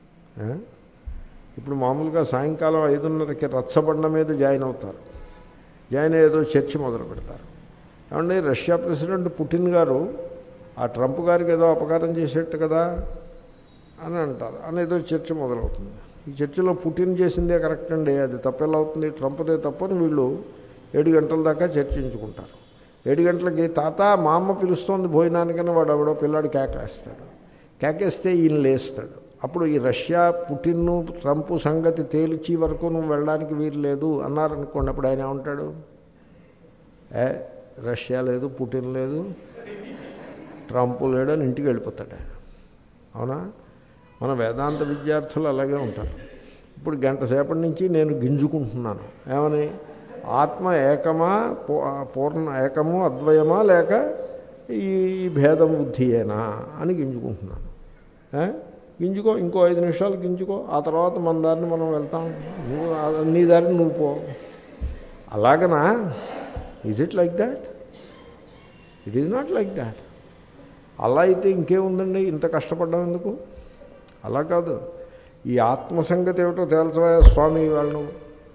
ఇప్పుడు మామూలుగా సాయంకాలం ఐదున్నరకి రచ్చబండ మీద జాయిన్ అవుతారు. జాయిన్ అయ్యేదో చర్చ మొదలు పెడతారు. ఏమంటే రష్యా ప్రెసిడెంట్ పుటిన్ గారు ఆ ట్రంప్ గారికి ఏదో అపకారం చేసేట్టు కదా అని అంటారు, అనేదో చర్చ మొదలవుతుంది. ఈ చర్చలో పుటిన్ చేసిందే కరెక్ట్ అండి, అది తప్పెలా అవుతుంది, ట్రంప్దే తప్పని వీళ్ళు ఏడు గంటల దాకా చర్చించుకుంటారు. ఏడు గంటలకి తాత మా అమ్మ పిలుస్తోంది భోజనానికని వాడు ఎవడో పిల్లాడు కేకేస్తాడు. కేకేస్తే ఈయన లేస్తాడు. అప్పుడు ఈ రష్యా పుటిన్ను ట్రంప్ సంగతి తేల్చి వరకు నువ్వు వెళ్ళడానికి వీలు లేదు అన్నారనుకోండి. అప్పుడు ఆయన ఏమంటాడు? ఏ రష్యా లేదు, పుటిన్ లేదు, ట్రంప్ లేడు అని ఇంటికి వెళ్ళిపోతాడు ఆయన. అవునా? మన వేదాంత విద్యార్థులు అలాగే ఉంటారు. ఇప్పుడు గంట సేపటి నుంచి నేను గింజుకుంటున్నాను. ఏమని? ఆత్మ ఏకమా, పూర్ణ ఏకము అద్వయమా, లేక ఈ భేదం బుద్ధియేనా అని గింజుకుంటున్నాను. గింజుకో, ఇంకో ఐదు నిమిషాలు గింజుకో, ఆ తర్వాత మన దారిని మనం వెళ్తాం, నువ్వు నీ దారిని నువ్వు పో. అలాగనా? Is it like that? It is not like that. అలా అయితే ఇంకేముందండి, ఇంత కష్టపడ్డాం ఎందుకు? అలా కాదు. ఈ ఆత్మసంగతి ఏమిటో తేల్చవా స్వామి వాళ్ళను.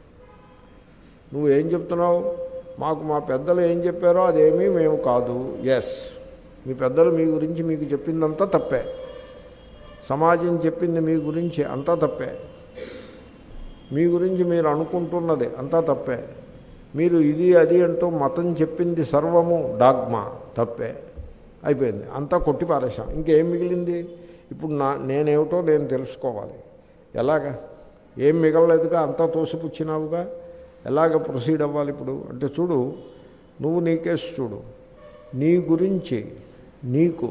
నువ్వు ఏం చెప్తున్నావు? మాకు మా పెద్దలు ఏం చెప్పారో అదేమీ మేము కాదు. ఎస్, మీ పెద్దలు మీ గురించి మీకు చెప్పిందంతా తప్పే. సమాజం చెప్పింది మీ గురించి అంతా తప్పే. మీ గురించి మీరు అనుకుంటున్నది అంతా తప్పే. మీరు ఇది అది అంటూ మతం చెప్పింది సర్వము డాగ్మా, తప్పే. అయిపోయింది, అంతా కొట్టి పారేశాం. ఇంకేం మిగిలింది? ఇప్పుడు నా నేనేమిటో నేను తెలుసుకోవాలి. ఎలాగా? ఏం మిగలలేదుగా, అంతా తోసిపుచ్చినావుగా, ఎలాగ ప్రొసీడ్ అవ్వాలి ఇప్పుడు అంటే? చూడు, నువ్వు నీ కేసు చూడు. నీ గురించి నీకు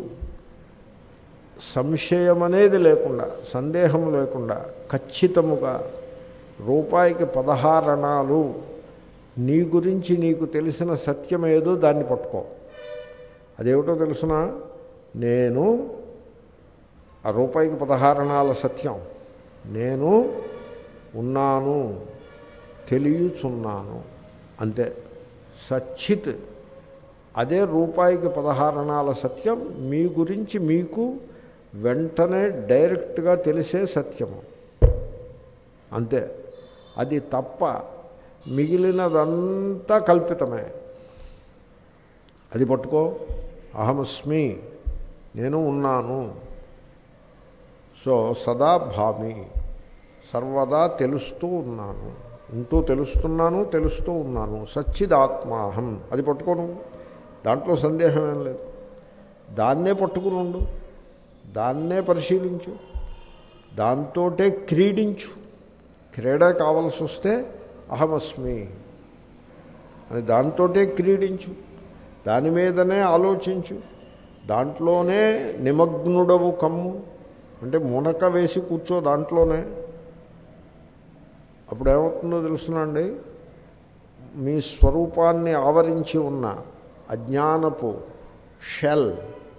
సంశయం అనేది లేకుండా, సందేహం లేకుండా ఖచ్చితముగా రూపాయికి పదహారణాలు నీ గురించి నీకు తెలిసిన సత్యం ఏదో దాన్ని పట్టుకో. అదేమిటో తెలుసిన? నేను ఆ రూపాయికి పదహారణాల సత్యం, నేను ఉన్నాను, తెలియచున్నాను, అంతే. సచ్చిత్ అదే రూపాయికి పదహారణాల సత్యం మీ గురించి మీకు వెంటనే డైరెక్ట్గా తెలిసే సత్యము, అంతే. అది తప్ప మిగిలినదంతా కల్పితమే. అది పట్టుకో. అహమస్మి, నేను ఉన్నాను. సో సదా భామి, సర్వదా తెలుస్తూ ఉన్నాను, ఉంటూ తెలుస్తున్నాను, తెలుస్తూ ఉన్నాను. సచ్చిదాత్మాహం, అది పట్టుకోను. దాంట్లో సందేహం ఏం లేదు. దాన్నే పట్టుకుని ఉండు, దాన్నే పరిశీలించు, దాంతోటే క్రీడించు. క్రీడ కావాల్సి వస్తే అహమస్మి అని దాంతోటే క్రీడించు, దాని మీదనే ఆలోచించు, దాంట్లోనే నిమగ్నుడవు కమ్ము. అంటే మునక వేసి కూర్చో దాంట్లోనే. అప్పుడు ఏమవుతుందో తెలుసునండి, మీ స్వరూపాన్ని ఆవరించి ఉన్న అజ్ఞానపు షెల్,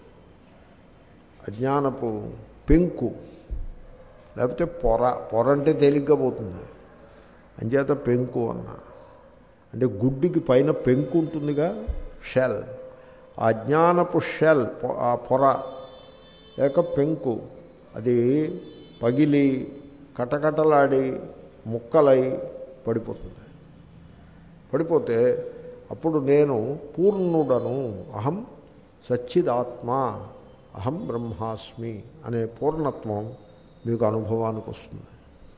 అజ్ఞానపు పెంకు, లేకపోతే పొర, పొర అంటే తేలిగ్గా పోతుంది, అంచేత పెంకు అన్న. అంటే గుడ్డికి పైన పెంకు ఉంటుందిగా, షెల్. ఆ జ్ఞానపు షెల్, ఆ పొర లేక పెంకు అది పగిలి కటకటలాడి ముక్కలై పడిపోతుంది. పడిపోతే అప్పుడు నేను పూర్ణుడను, అహం సచ్చిదాత్మ, అహం బ్రహ్మాస్మి అనే పూర్ణత్వం మీకు అనుభవానికి వస్తుంది.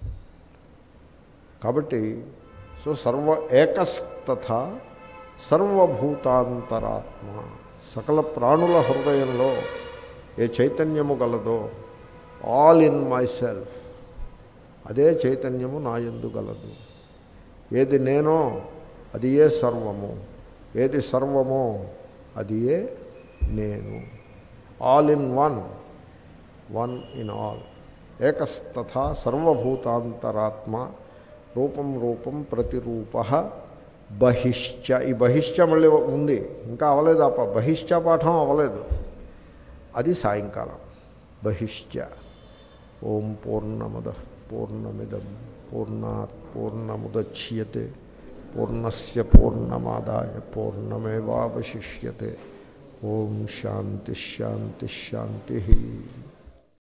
కాబట్టి సో సర్వ ఏకస్తథ సర్వభూతాంతరాత్మ, సకల ప్రాణుల హృదయంలో ఏ చైతన్యము గలదో, ఆల్ ఇన్ మై సెల్ఫ్, అదే చైతన్యము నా యందు గలదు. ఏది నేనో అది ఏ సర్వము, ఏది సర్వమో అది ఏ నేను. All in one, one in all. ఏకస్తథ సర్వభూతాంతరాత్మ రూపం రూపం ప్రతిరూప బహిశ్చ. ఈ బహిశ్చ మళ్ళీ ఉంది, ఇంకా అవలేదు. ఆ బహిశ్చ పాఠం అవ్వలేదు, అది సాయంకాలం. బహిశ్చ. ఓం పూర్ణమద పూర్ణమిదం పూర్ణాత్ పూర్ణముద్యతే పూర్ణస్య పూర్ణమాదాయ పూర్ణమేవావశిష్యతే. ఓం శాంతి శాంతి శాంతి.